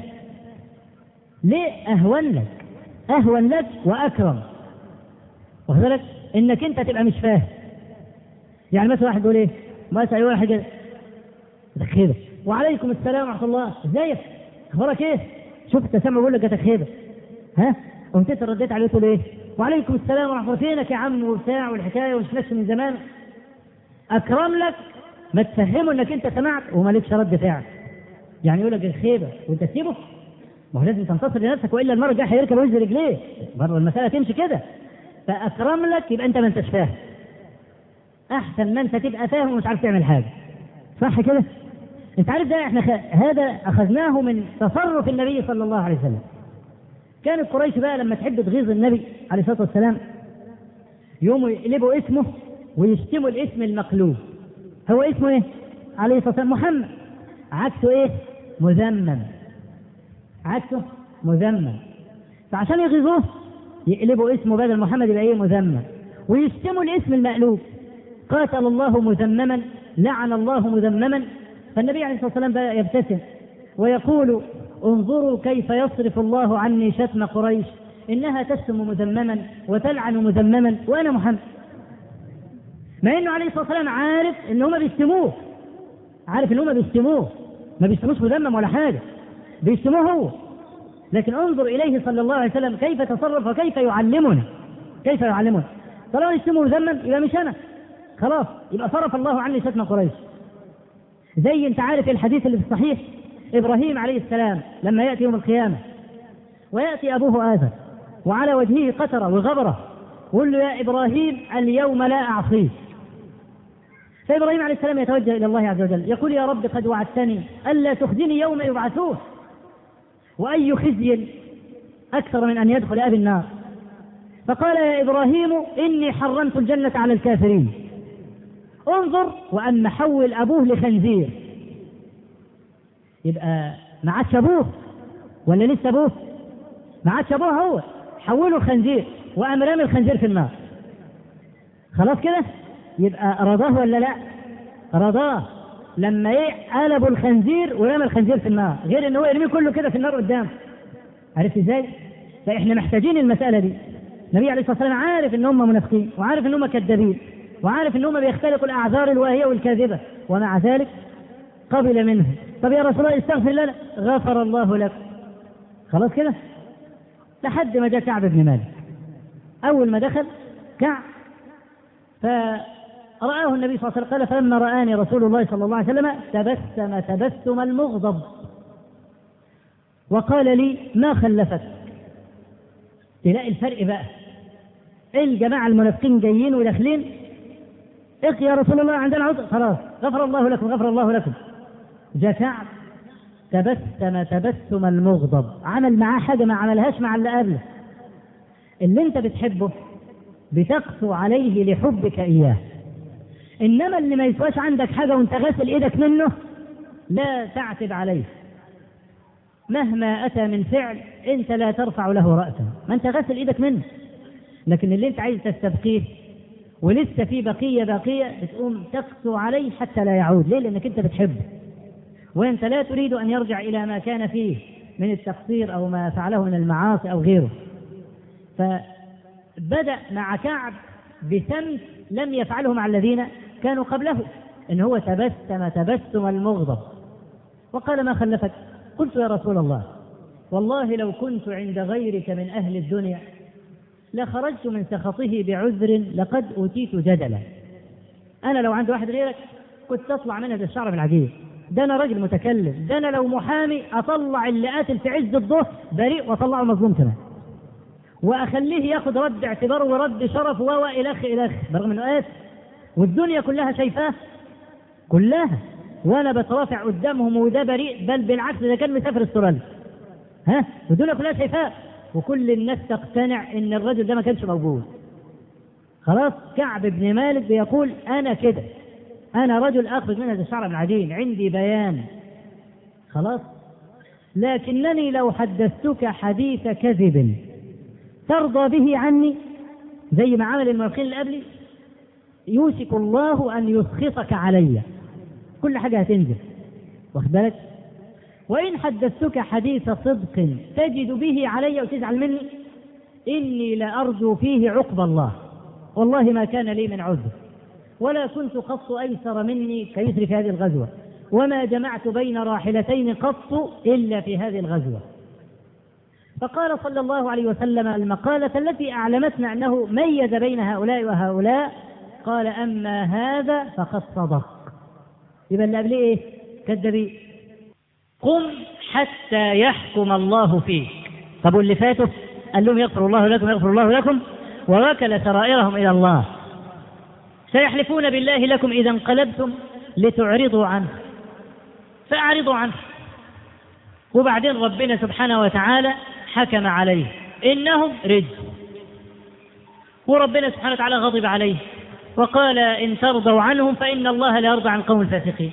S2: ليه؟ اهون لك اهون لك واكرم واخد بالك انك انت تبقى مش فاهم. يعني مثلا واحد يقول ايه؟ مثلا يقول حاجه كده، وعليكم السلام ورحمه الله، ازيك؟ اخبارك ايه؟ شوف التسامح بيقول لك جاتك خيبه، ها؟ قمت انت رديت عليه تقول ايه؟ وعليكم السلام ورحمه الله، فينك يا عم وبتاع والحكايه ومش نفس من زمان. اكرم لك ما تفهمه انك انت سمعت ومالكش رد فعل. يعني يقول لك الخيبه وانت تسيبه؟ ما هو لازم تنتصر لنفسك، والا المره الجايه هيركب وجه رجليه، برضه المساله تمشي كده. فاكرم لك يبقى انت ما انتش فاهم، احسن ما انت تبقى فاهم ومش عارف تعمل حاجه، صح كده؟ انت عارف ده احنا خ... هذا اخذناه من تصرف النبي صلى الله عليه وسلم. كانت قريش بقى لما تحب تغيظ النبي عليه الصلاه والسلام يقوموا يقلبوا اسمه ويشتموا الاسم المقلوب. هو اسمه ايه عليه الصلاه والسلام؟ محمد. عكسه ايه؟ مذمم. عكسه مذمم. فعشان يغيظوه يقلبوا اسمه بدل محمد يبقى ايه؟ مذمم. ويشتموا الاسم المقلوب. قاتل الله مذمما، لعن الله مذمما. فالنبي عليه الصلاه والسلام بقى يبتسم ويقول: انظروا كيف يصرف الله عني شتم قريش، انها تشتم مذمما وتلعن مذمما وانا محمد. مع انه عليه الصلاه والسلام عارف ان هم بيشتموه، عارف ان هم بيشتموه، ما بيشتموش مذمم ولا حاجه، بيشتموه هو. لكن انظر اليه صلى الله عليه وسلم كيف تصرف وكيف يعلمنا، كيف يعلمنا. طالما يشتموا مذمم يبقى مش انا، خلاص يبقى صرف الله عني شتم قريش. زي انت عارف الحديث اللي في الصحيح، ابراهيم عليه السلام لما ياتي يوم القيامه وياتي ابوه آزر وعلى وجهه قتره وغبره، قل له: يا ابراهيم اليوم لا اعصيك. فابراهيم عليه السلام يتوجه الى الله عز وجل يقول: يا رب قد وعدتني الا تخزني يوم يبعثون، واي خزي اكثر من ان يدخل ابي النار. فقال: يا ابراهيم اني حرمت الجنه على الكافرين. انظر، واما حول ابوه لخنزير، يبقى ما عادش ابوه ولا لسه ابوه؟ ما عادش ابوه، هو حوله خنزير وقام رامي الخنزير في النار. خلاص كده يبقى رضاه ولا لا؟ رضاه لما ايه؟ قلبوا الخنزير ورمى الخنزير في النار، غير ان هو يرميه كله كده في النار قدام. عرفت ازاي؟ فاحنا محتاجين المساله دي. النبي عليه الصلاه والسلام عارف ان هم منافقين، وعارف ان هم كذابين، وعارف ان هم بيختلقوا الاعذار الواهيه والكاذبه، ومع ذلك قبل منه. طب يا رسول الله استغفر لنا، غفر الله لك. خلاص كده لحد ما جاء كعب بن مالك. اول ما دخل كعب فرآه النبي صلى الله عليه وسلم قال: فلما رآني رسول الله صلى الله عليه وسلم تبسم تبسم المغضب وقال لي: ما خلفك؟ تلاقي الفرق بقى، الجماعه المنافقين جايين وداخلين: اخ يا رسول الله عندنا عذر، خلاص غفر الله لكم غفر الله لكم. جاء كعب تبسم تبسم المغضب، عمل معاه حاجه ما عملهاش مع اللي قبله. اللي انت بتحبه بتقسو عليه لحبك اياه، انما اللي ما يسواش عندك حاجه وانت غاسل ايدك منه لا تعتب عليه. مهما اتى من فعل انت لا ترفع له راسا، ما انت غاسل ايدك منه. لكن اللي انت عايز تستبقيه ولسه في بقيه باقيه بتقوم تقسو عليه حتى لا يعود. ليه؟ لانك انت بتحبه وانت لا تريد ان يرجع الى ما كان فيه من التقصير او ما فعله من المعاصي او غيره. فبدأ مع كعب بسمت لم يفعله مع الذين كانوا قبله، ان هو تبسم تبسم المغضب وقال: ما خلفك؟ قلت: يا رسول الله والله لو كنت عند غيرك من اهل الدنيا لخرجت من سخطه بعذر لقد اوتيت جدلا. انا لو عند واحد غيرك كنت اطلع منها بالشعر بالعجيب، ده انا راجل متكلم، ده انا لو محامي اطلع اللي قاتل في عز الظهر بريء واطلعه مظلوم كمان، واخليه ياخذ رد اعتبار ورد شرف و الخ الخ، برغم انه قاتل والدنيا كلها شايفاه كلها، وانا بترافع قدامهم وده بريء، بل بالعكس ده كان مسافر استراليا، ها، والدنيا كلها شايفاه وكل الناس تقتنع ان الرجل ده ما كانش موجود. خلاص كعب بن مالك بيقول: انا كده، انا رجل اخذ منها الشعر من عجين، عندي بيان. خلاص، لكنني لو حدثتك حديث كذب ترضى به عني زي ما عمل المنافقين اللي قبلي، يوشك الله أن يسخطك علي، كل حاجة هتنزل، واخد بالك؟ وإن حدثتك حديث صدق تجد به علي وتزعل مني، إني لأرجو فيه عقب الله، والله ما كان لي من عذر، ولا كنت قط أيسر مني كيسر في هذه الغزوة، وما جمعت بين راحلتين قط إلا في هذه الغزوة. فقال صلى الله عليه وسلم المقالة التي أعلمتنا أنه ميز بين هؤلاء وهؤلاء، قال أما هذا فقد صدق. يبقى اللي قبل إيه؟ كذبي. قم حتى يحكم الله فيك. طب واللي فاتوا قال لهم يغفر الله لكم يغفر الله لكم، ووكل سرائرهم إلى الله. سيحلفون بالله لكم إذا انقلبتم لتعرضوا عنه فأعرضوا عنه. وبعدين ربنا سبحانه وتعالى حكم عليه إنهم رجس، وربنا سبحانه وتعالى غضب عليه وقال إن ترضوا عنهم فإن الله لا يرضى عن قوم الفاسقين،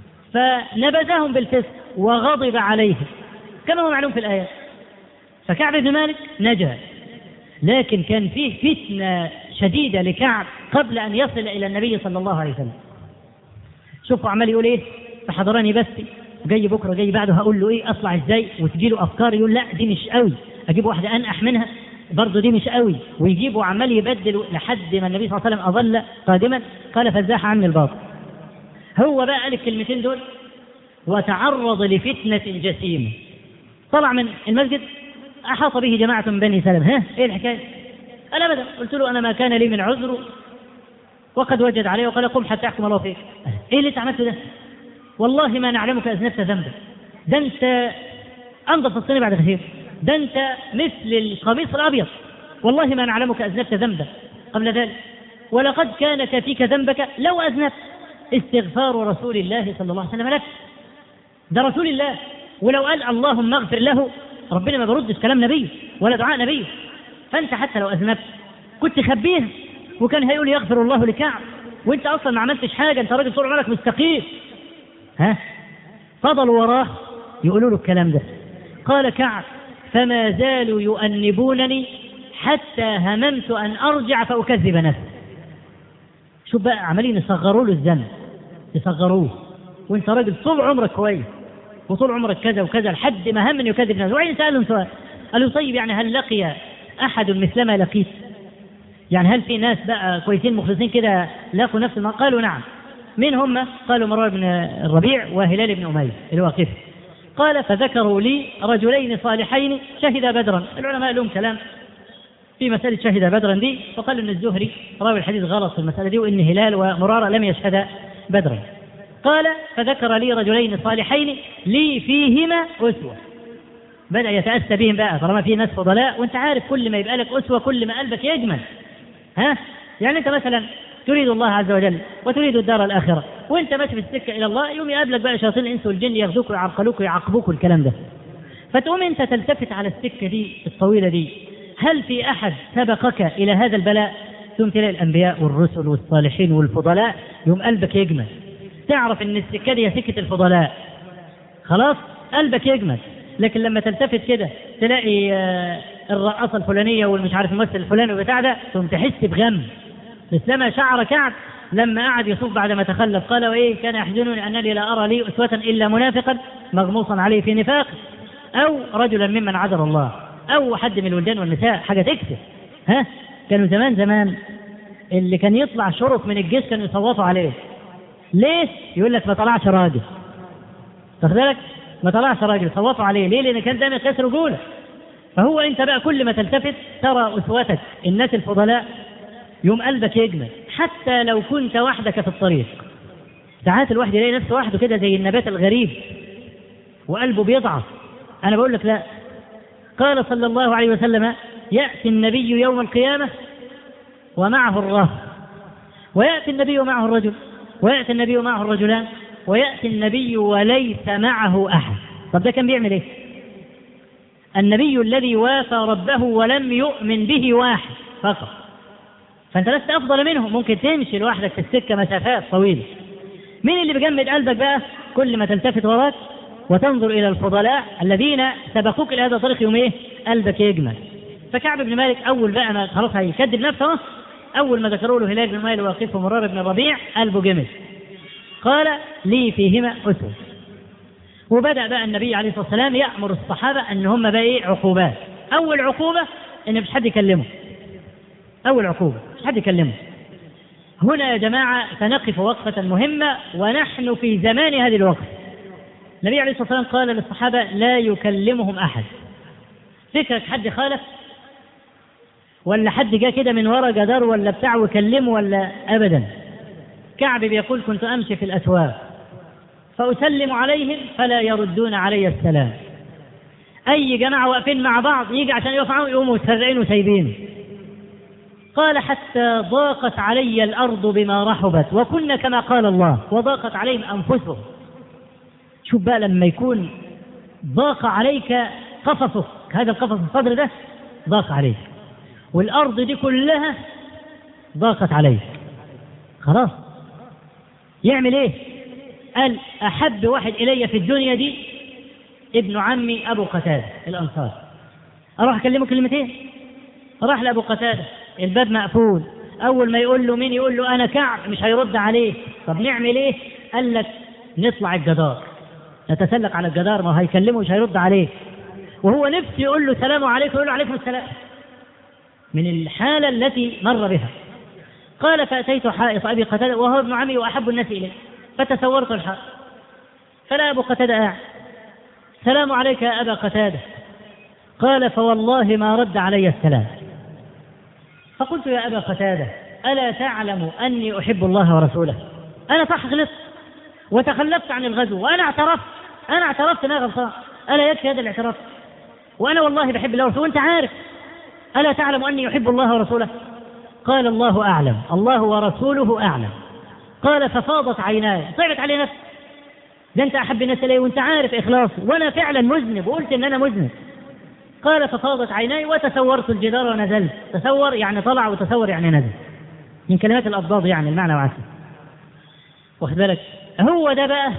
S2: فنبذهم بالفسق وغضب عليهم كما هو معلوم في الآيات. فكعب بن مالك نجا، لكن كان فيه فتنة شديدة لكعب قبل أن يصل إلى النبي صلى الله عليه وسلم. شوفوا عمال يقول إيه، فحضراني بس جاي بكرة جاي بعده هقول له إيه أطلع إزاي، وتجي له أفكار يقول لا دي مش قوي، أجيب واحدة أنقح منها برضه دي مش قوي، ويجيبوا عمال يبدل لحد ما النبي صلى الله عليه وسلم أظل قادما قال فزاح عني الباطل. هو بقى قال الكلمتين دول وتعرض لفتنة جسيمة. طلع من المسجد أحاط به جماعة من بني سلمة، ها إيه الحكاية؟ قال أبدا، قلت له أنا ما كان لي من عذر وقد وجد عليه وقال قم حتى يحكم الله فيك. إيه اللي أنت عملته ده؟ والله ما نعلمك أذنبت ذنبا، ده أنت أنظف الصين بعد كثير، ده أنت مثل القميص الأبيض، والله ما نعلمك أذنبت ذنبا قبل ذلك، ولقد كان كفيك ذنبك لو أذنبت استغفار رسول الله صلى الله عليه وسلم لك. ده رسول الله، ولو قال اللهم اغفر له ربنا ما بردش كلام نبي ولا دعاء نبي. فأنت حتى لو أذنبت كنت خبيها، وكان هيقول يغفر الله لكعب، وانت أصلا ما عملتش حاجة، انت راجل طول عمرك مستقيم. ها فضلوا وراه يقولوا له الكلام ده. قال كعب فما زالوا يؤنبونني حتى هممت أن أرجع فأكذب نفسي. شوف بقى عمالين يصغروا له الذنب، يصغروه، وانت راجل طول عمرك كويس وطول عمرك كذا وكذا، لحد ما هم أن يكذب نفسه. وعين سألهم سؤال، قالوا طيب يعني هل لقي أحد مثلما لقيت؟ يعني هل في ناس بقى كويسين مخلصين كده لاقوا نفس ما؟ قالوا نعم. من هم؟ قالوا مروان بن الربيع وهلال بن أمية الواقفي. قال فذكروا لي رجلين صالحين شهدا بدرا. العلماء لهم كلام في مسألة شهد بدرا دي، فقالوا ان الزهري راوي الحديث غلط في المسألة دي، وان هلال ومرارة لم يشهدا بدرا. قال فذكر لي رجلين صالحين لي فيهما أسوة. بدأ يتأسى بهم بقى طالما في ناس فضلاء، وانت عارف كل ما يبقى لك أسوة كل ما قلبك يجمل. ها يعني انت مثلا تريد الله عز وجل وتريد الدار الآخرة، وانت ماشي في السكة إلى الله، يوم يقابلك بقى شياطين الإنس والجن ياخذوك ويعرقلوك ويعاقبوك والكلام ده، فتقوم انت تلتفت على السكة دي الطويلة دي، هل في أحد سبقك إلى هذا البلاء؟ ثم تلاقي الأنبياء والرسل والصالحين والفضلاء، يوم قلبك يجمل، تعرف ان السكة دي سكة الفضلاء، خلاص قلبك يجمل. لكن لما تلتفت كده تلاقي الرقاصة الفلانية والمش عارف الممثل الفلاني وبتاع ده، ثم تحس بغم. مثلما شعر كعب لما قعد يصوف بعد ما تخلف، قال وإيه كان يحزنني أنني لا أرى لي أسوة إلا منافقا مغموصا عليه في نفاق، أو رجلا ممن عذر الله، أو حد من الولدان والنساء، حاجة تكسر. ها كانوا زمان زمان اللي كان يطلع شرف من الجيش كانوا يصوتوا عليه. ليه؟ يقول لك ما طلعش راجل، تاخد بالك؟ ما طلعش راجل، صوتوا عليه. ليه؟ لأن كان دايما يقيس رجولة. فهو أنت بقى كل ما تلتفت ترى أسوتك الناس الفضلاء، يوم قلبك يجمل، حتى لو كنت وحدك في الطريق. ساعات الواحد يلاقي نفسه وحده كده زي النبات الغريب وقلبه بيضعف. أنا بقول لك لا. قال صلى الله عليه وسلم يأتي النبي يوم القيامة ومعه الرهط، ويأتي النبي ومعه الرجل، ويأتي النبي ومعه الرجلان، ويأتي النبي وليس معه أحد. طب ده كان بيعمل إيه؟ النبي الذي وافى ربه ولم يؤمن به واحد فقط، فأنت لست أفضل منه، ممكن تمشي لوحدك في السكة مسافات طويلة. مين اللي بيجمد قلبك بقى؟ كل ما تلتفت وراك وتنظر إلى الفضلاء الذين سبقوك إلى هذا الطريق، يوم إيه؟ قلبك يجمل. فكعب بن مالك أول بقى ما خلاص هيكذب نفسه، أول ما ذكروا له هلال بن مالك واقفه مرار بن الربيع قلبه جمد، قال لي فيهما أسوة. وبدأ بقى النبي عليه الصلاة والسلام يأمر الصحابة أن هم بقى إيه عقوبات. أول عقوبة إن مش حد يكلمه، أول عقوبة مش حد يكلمه. هنا يا جماعة سنقف وقفة مهمة ونحن في زمان هذه الوقت. النبي عليه الصلاة والسلام قال للصحابة لا يكلمهم أحد. فكرك حد خالف ولا حد جاء كده من ورا جدار ولا بتاع وكلمه ولا أبدا. كعب بيقول كنت أمشي في الأسواق فأسلم عليهم فلا يردون علي السلام. أي جماعة واقفين مع بعض يجي عشان يقفوا يقوموا متفرعين وسايبين. قال حتى ضاقت علي الأرض بما رحبت وكنا كما قال الله وضاقت عليهم أنفسهم. شوف بقى لما يكون ضاق عليك قفصك، هذا القفص الصدر ده ضاق عليك والأرض دي كلها ضاقت عليك، خلاص يعمل ايه؟ قال أحب واحد إلي في الدنيا دي ابن عمي أبو قتادة الأنصار، أروح أكلمه كلمتين. راح لأبو قتادة الباب مقفول، أول ما يقول له مين يقول له أنا كعب، مش هيرد عليه. طب نعمل إيه؟ قال لك نطلع الجدار نتسلق على الجدار، ما هيكلمه مش هيرد عليه، وهو نفسه يقول له سلام عليكم يقول له عليكم السلام من الحالة التي مر بها. قال فأتيت حائط أبي قتادة وهو ابن عمي وأحب الناس إليه فتسورت الحائط فلا أبو قتادة قاعد. السلام عليك يا أبا قتادة. قال فوالله ما رد علي السلام. فقلت يا أبا قتادة ألا تعلم أني أحب الله ورسوله؟ أنا صح غلطت وتخلفت عن الغزو وأنا اعترفت، أنا اعترفت أنا غلطان، ألا يكفي هذا الاعتراف؟ وأنا والله بحب الله ورسوله وأنت عارف. ألا تعلم أني يحب الله ورسوله؟ قال الله أعلم، الله ورسوله أعلم. قال ففاضت عيناي، صعبت علي نفسي، ده أنت أحب الناس إلي وأنت عارف إخلاصي وأنا فعلا مذنب وقلت إن أنا مذنب. قال ففاضت عيناي وتسورت الجدار ونزلت. تسور يعني طلع وتسور يعني نزل، من كلمات الأضداد يعني المعنى وعسل. واخد بالك؟ هو ده بقى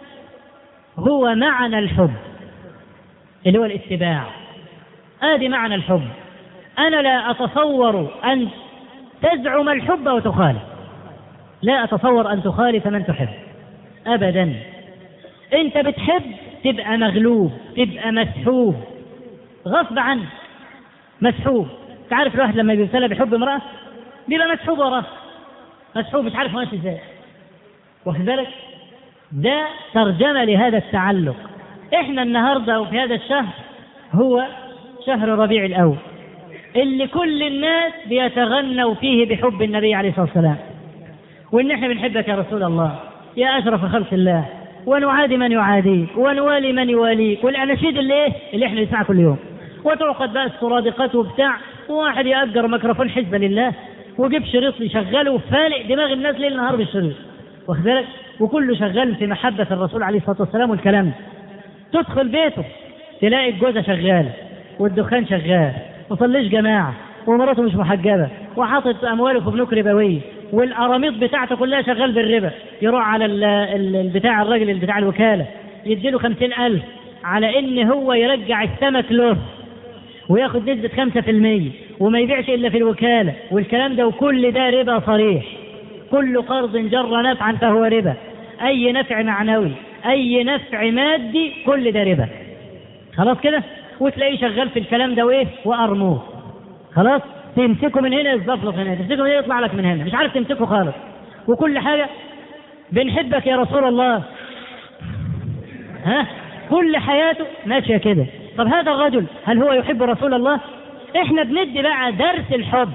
S2: هو معنى الحب اللي هو الاتباع. آدي معنى الحب. أنا لا أتصور أن تزعم الحب وتخالف، لا أتصور أن تخالف من تحب أبدا. أنت بتحب تبقى مغلوب، تبقى مسحوب غصب عنك، مسحوب. تعرف الواحد لما يبتلى بحب امرأة بيبقى مسحوب وراه، مسحوب مش عارف ماشي ازاي. واخد بالك؟ ده ترجمة لهذا التعلق. احنا النهارده وفي هذا الشهر هو شهر ربيع الأول اللي كل الناس بيتغنوا فيه بحب النبي عليه الصلاة والسلام، وإن احنا بنحبك يا رسول الله يا أشرف خلق الله، ونعادي من يعاديك ونوالي من يواليك، والأناشيد اللي إيه اللي احنا نسمعها كل يوم. وتعقد بقى السرادقات وبتاع، وواحد يأجر ميكروفون حزب لله وجيب شريط يشغله وفالق دماغ الناس ليل نهار بالشريط، واخد بالك؟ وكله شغال في محبة الرسول عليه الصلاة والسلام والكلام. تدخل بيته تلاقي الجوزة شغالة والدخان شغال وصليش جماعة ومراته مش محجبة وحاطط أمواله في بنوك ربوية والأراميط بتاعته كلها شغال بالربا. يروح على البتاع الراجل بتاع الوكالة يديله خمسين ألف على إن هو يرجع السمك له وياخد نسبة خمسة في المية وما يبيعش إلا في الوكالة والكلام ده، وكل ده ربا صريح. كل قرض جر نفعا فهو ربا، أي نفع معنوي أي نفع مادي كل ده ربا. خلاص كده؟ وتلاقيه شغال في الكلام ده وإيه وأرموه. خلاص تمسكه من هنا يتزفلط هنا، تمسكه من هنا يطلع لك من هنا، مش عارف تمسكه خالص. وكل حاجة بنحبك يا رسول الله، ها كل حياته ماشية كده. طب هذا الرجل هل هو يحب رسول الله؟ احنا بندي بقى درس الحب.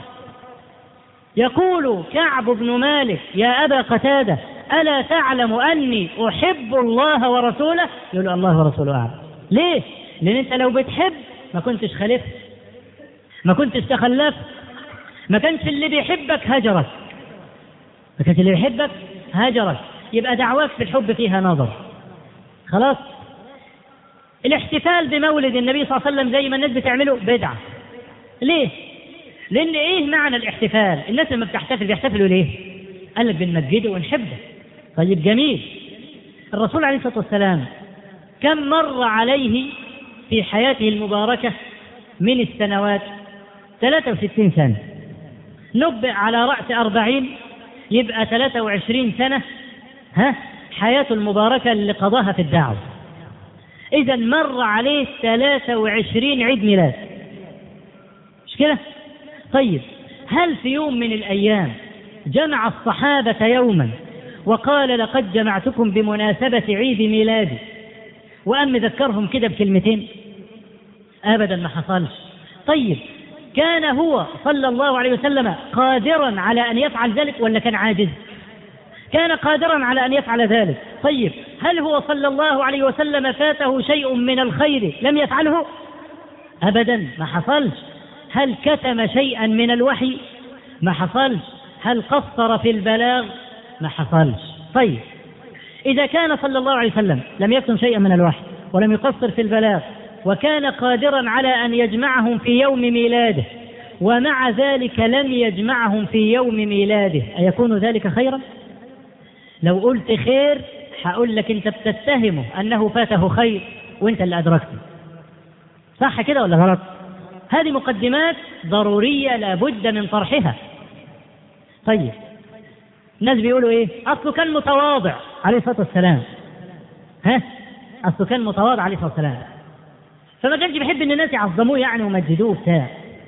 S2: يقول كعب بن مالك يا أبا قتادة ألا تعلم أني أحب الله ورسوله؟ يقول الله ورسوله أعلم. ليه؟ لأن أنت لو بتحب ما كنتش خلفت، ما كنتش تخلفت، ما كانش اللي بيحبك هجرك، ما كانش اللي بيحبك هجرك. يبقى دعواك في الحب فيها نظر. خلاص؟ الاحتفال بمولد النبي صلى الله عليه وسلم زي ما الناس بتعمله بدعة. ليه؟ لأن إيه معنى الاحتفال؟ الناس لما بتحتفل بيحتفلوا ليه؟ قال لك بنمجده ونحبه. طيب جميل. الرسول عليه الصلاة والسلام كم مر عليه في حياته المباركة من السنوات؟ ثلاثة وستين سنة، نبئ على رأس أربعين، يبقى ثلاثة وعشرين سنة ها حياته المباركة اللي قضاها في الدعوة. إذا مر عليه ثلاثة وعشرين عيد ميلاد، مش كده؟ طيب هل في يوم من الأيام جمع الصحابة يوما وقال لقد جمعتكم بمناسبة عيد ميلادي وأم ذكرهم كده بكلمتين؟ أبدا ما حصلش. طيب كان هو صلى الله عليه وسلم قادرا على أن يفعل ذلك ولا كان عاجز؟ كان قادرا على أن يفعل ذلك. طيب هل هو صلى الله عليه وسلم فاته شيء من الخير لم يفعله؟ أبدا ما حصلش. هل كتم شيئا من الوحي؟ ما حصلش. هل قصر في البلاغ؟ ما حصلش. طيب إذا كان صلى الله عليه وسلم لم يكتم شيئا من الوحي ولم يقصر في البلاغ وكان قادرا على أن يجمعهم في يوم ميلاده ومع ذلك لم يجمعهم في يوم ميلاده، أيكون ذلك خيرا؟ لو قلت خير هقول لك أنت بتتهمه أنه فاته خير وأنت اللي أدركته. صح كده ولا غلط؟ هذه مقدمات ضرورية لابد من طرحها. طيب الناس بيقولوا إيه؟ أصله كان متواضع عليه الصلاة والسلام. ها؟ أصله كان متواضع عليه الصلاة والسلام، فما كانش بيحب ان الناس يعظموه يعني ومجدوه بتاع.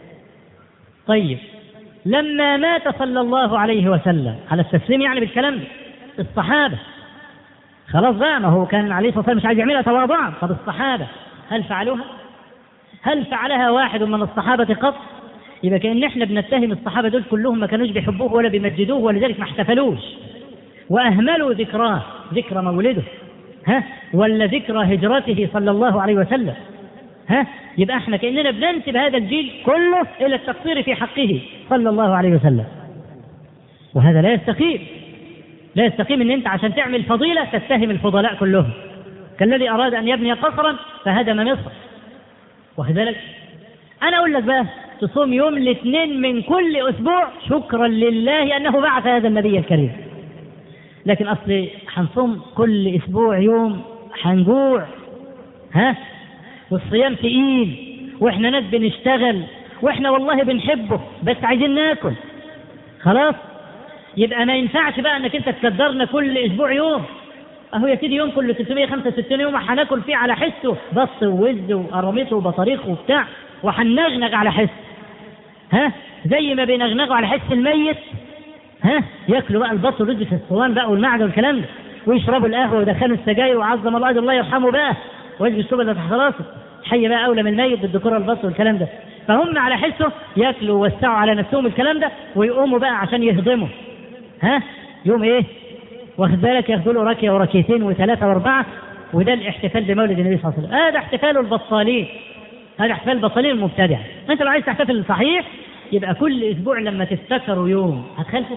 S2: طيب لما مات صلى الله عليه وسلم على التسليم يعني بالكلام ده الصحابة خلاص بقى، ما هو كان عليه الصلاة والسلام مش عايز يعملها تواضعا. طب الصحابة هل فعلوها؟ هل فعلها واحد من الصحابة قط؟ يبقى كأن احنا بنتهم الصحابة دول كلهم ما كانوش بيحبوه ولا بيمجدوه ولذلك ما احتفلوش وأهملوا ذكراه، ذكرى مولده ها ولا ذكرى هجرته صلى الله عليه وسلم. ها يبقى احنا كأننا بننسب هذا الجيل كله إلى التقصير في حقه صلى الله عليه وسلم، وهذا لا يستقيم. لا يستقيم ان انت عشان تعمل فضيلة تتهم الفضلاء كلهم، كالذي أراد أن يبني قصرا فهدم مصر. وكذلك أنا أقول لك بقى تصوم يوم الاثنين من كل أسبوع شكرا لله أنه بعث هذا النبي الكريم. لكن أصلي حنصوم كل أسبوع يوم حنجوع، ها والصيام تقيل واحنا ناس بنشتغل واحنا والله بنحبه بس عايزين ناكل خلاص. يبقى ما ينفعش بقى انك انت تقدرنا كل اسبوع يوم. اهو يا سيدي يوم كل ثلاثمائة وخمسة وستين يوم هناكل فيه على حسه بص ووز وقراميط وبطاريق وبتاع وحنغنغ على حس، ها زي ما بينغنغوا على حس الميت، ها ياكلوا بقى البط والرز في الصوان بقى والمعده والكلام ده ويشربوا القهوه ويدخلوا السجاير وعظم الله الله يرحمه بقى ويجب السبل اللي تحت راسه حي بقى اولى من الميت بالذكور البط والكلام ده. فهم على حسه ياكلوا ويوسعوا على نفسهم الكلام ده ويقوموا بقى عشان يهضموا، ها يوم ايه واخد بالك ياخدوا له راكيه وراكيتين وثلاثه واربعه، وده الاحتفال بمولد النبي صلى الله عليه وسلم. هذا احتفال البطالين، هذا احتفال البطالين المبتدع. انت لو عايز تحتفل صحيح يبقى كل اسبوع لما تفتكروا يوم هتخالفه.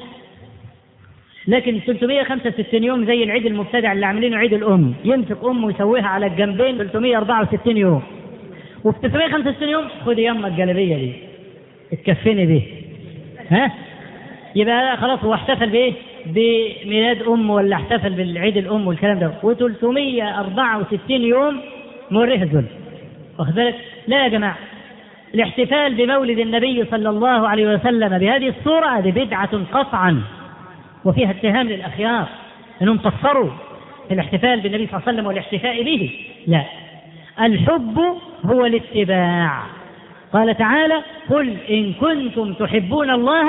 S2: لكن ثلاثمائة وخمسة وستين يوم زي العيد المبتدع اللي عاملينه عيد الام، يمسك امه ويسويها على الجنبين ثلاثمائة وأربعة وستين يوم، وفي ثلاثمائة وخمسة وستين يوم خدي يما الجلابيه دي اتكفني بيه، ها يبقى خلاص هو احتفل بايه؟ بميلاد امه ولا احتفل بالعيد الام والكلام ده، وثلاثمائة وأربعة وستين يوم موريه الذل. واخد بالك؟ لا يا جماعه، الاحتفال بمولد النبي صلى الله عليه وسلم بهذه الصوره هذه بدعه قطعا، وفيها اتهام للأخيار أنهم قصروا في الاحتفال بالنبي صلى الله عليه وسلم والاحتفاء به. لا، الحب هو الاتباع. قال تعالى: قل إن كنتم تحبون الله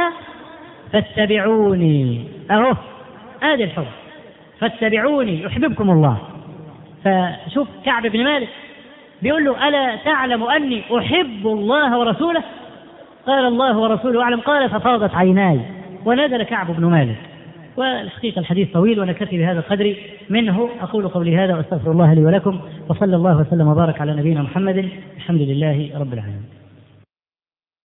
S2: فاتبعوني. أهو هذا الحب، فاتبعوني يحببكم الله. فشوف كعب بن مالك بيقول له: ألا تعلم أني أحب الله ورسوله؟ قال: الله ورسوله أعلم. قال: ففاضت عيناي. ونزل كعب بن مالك. والحقيقة الحديث طويل ونكتفي بهذا القدر منه. أقول قولي هذا وأستغفر الله لي ولكم، وصلى الله وسلم وبارك على نبينا محمد. الحمد لله رب العالمين.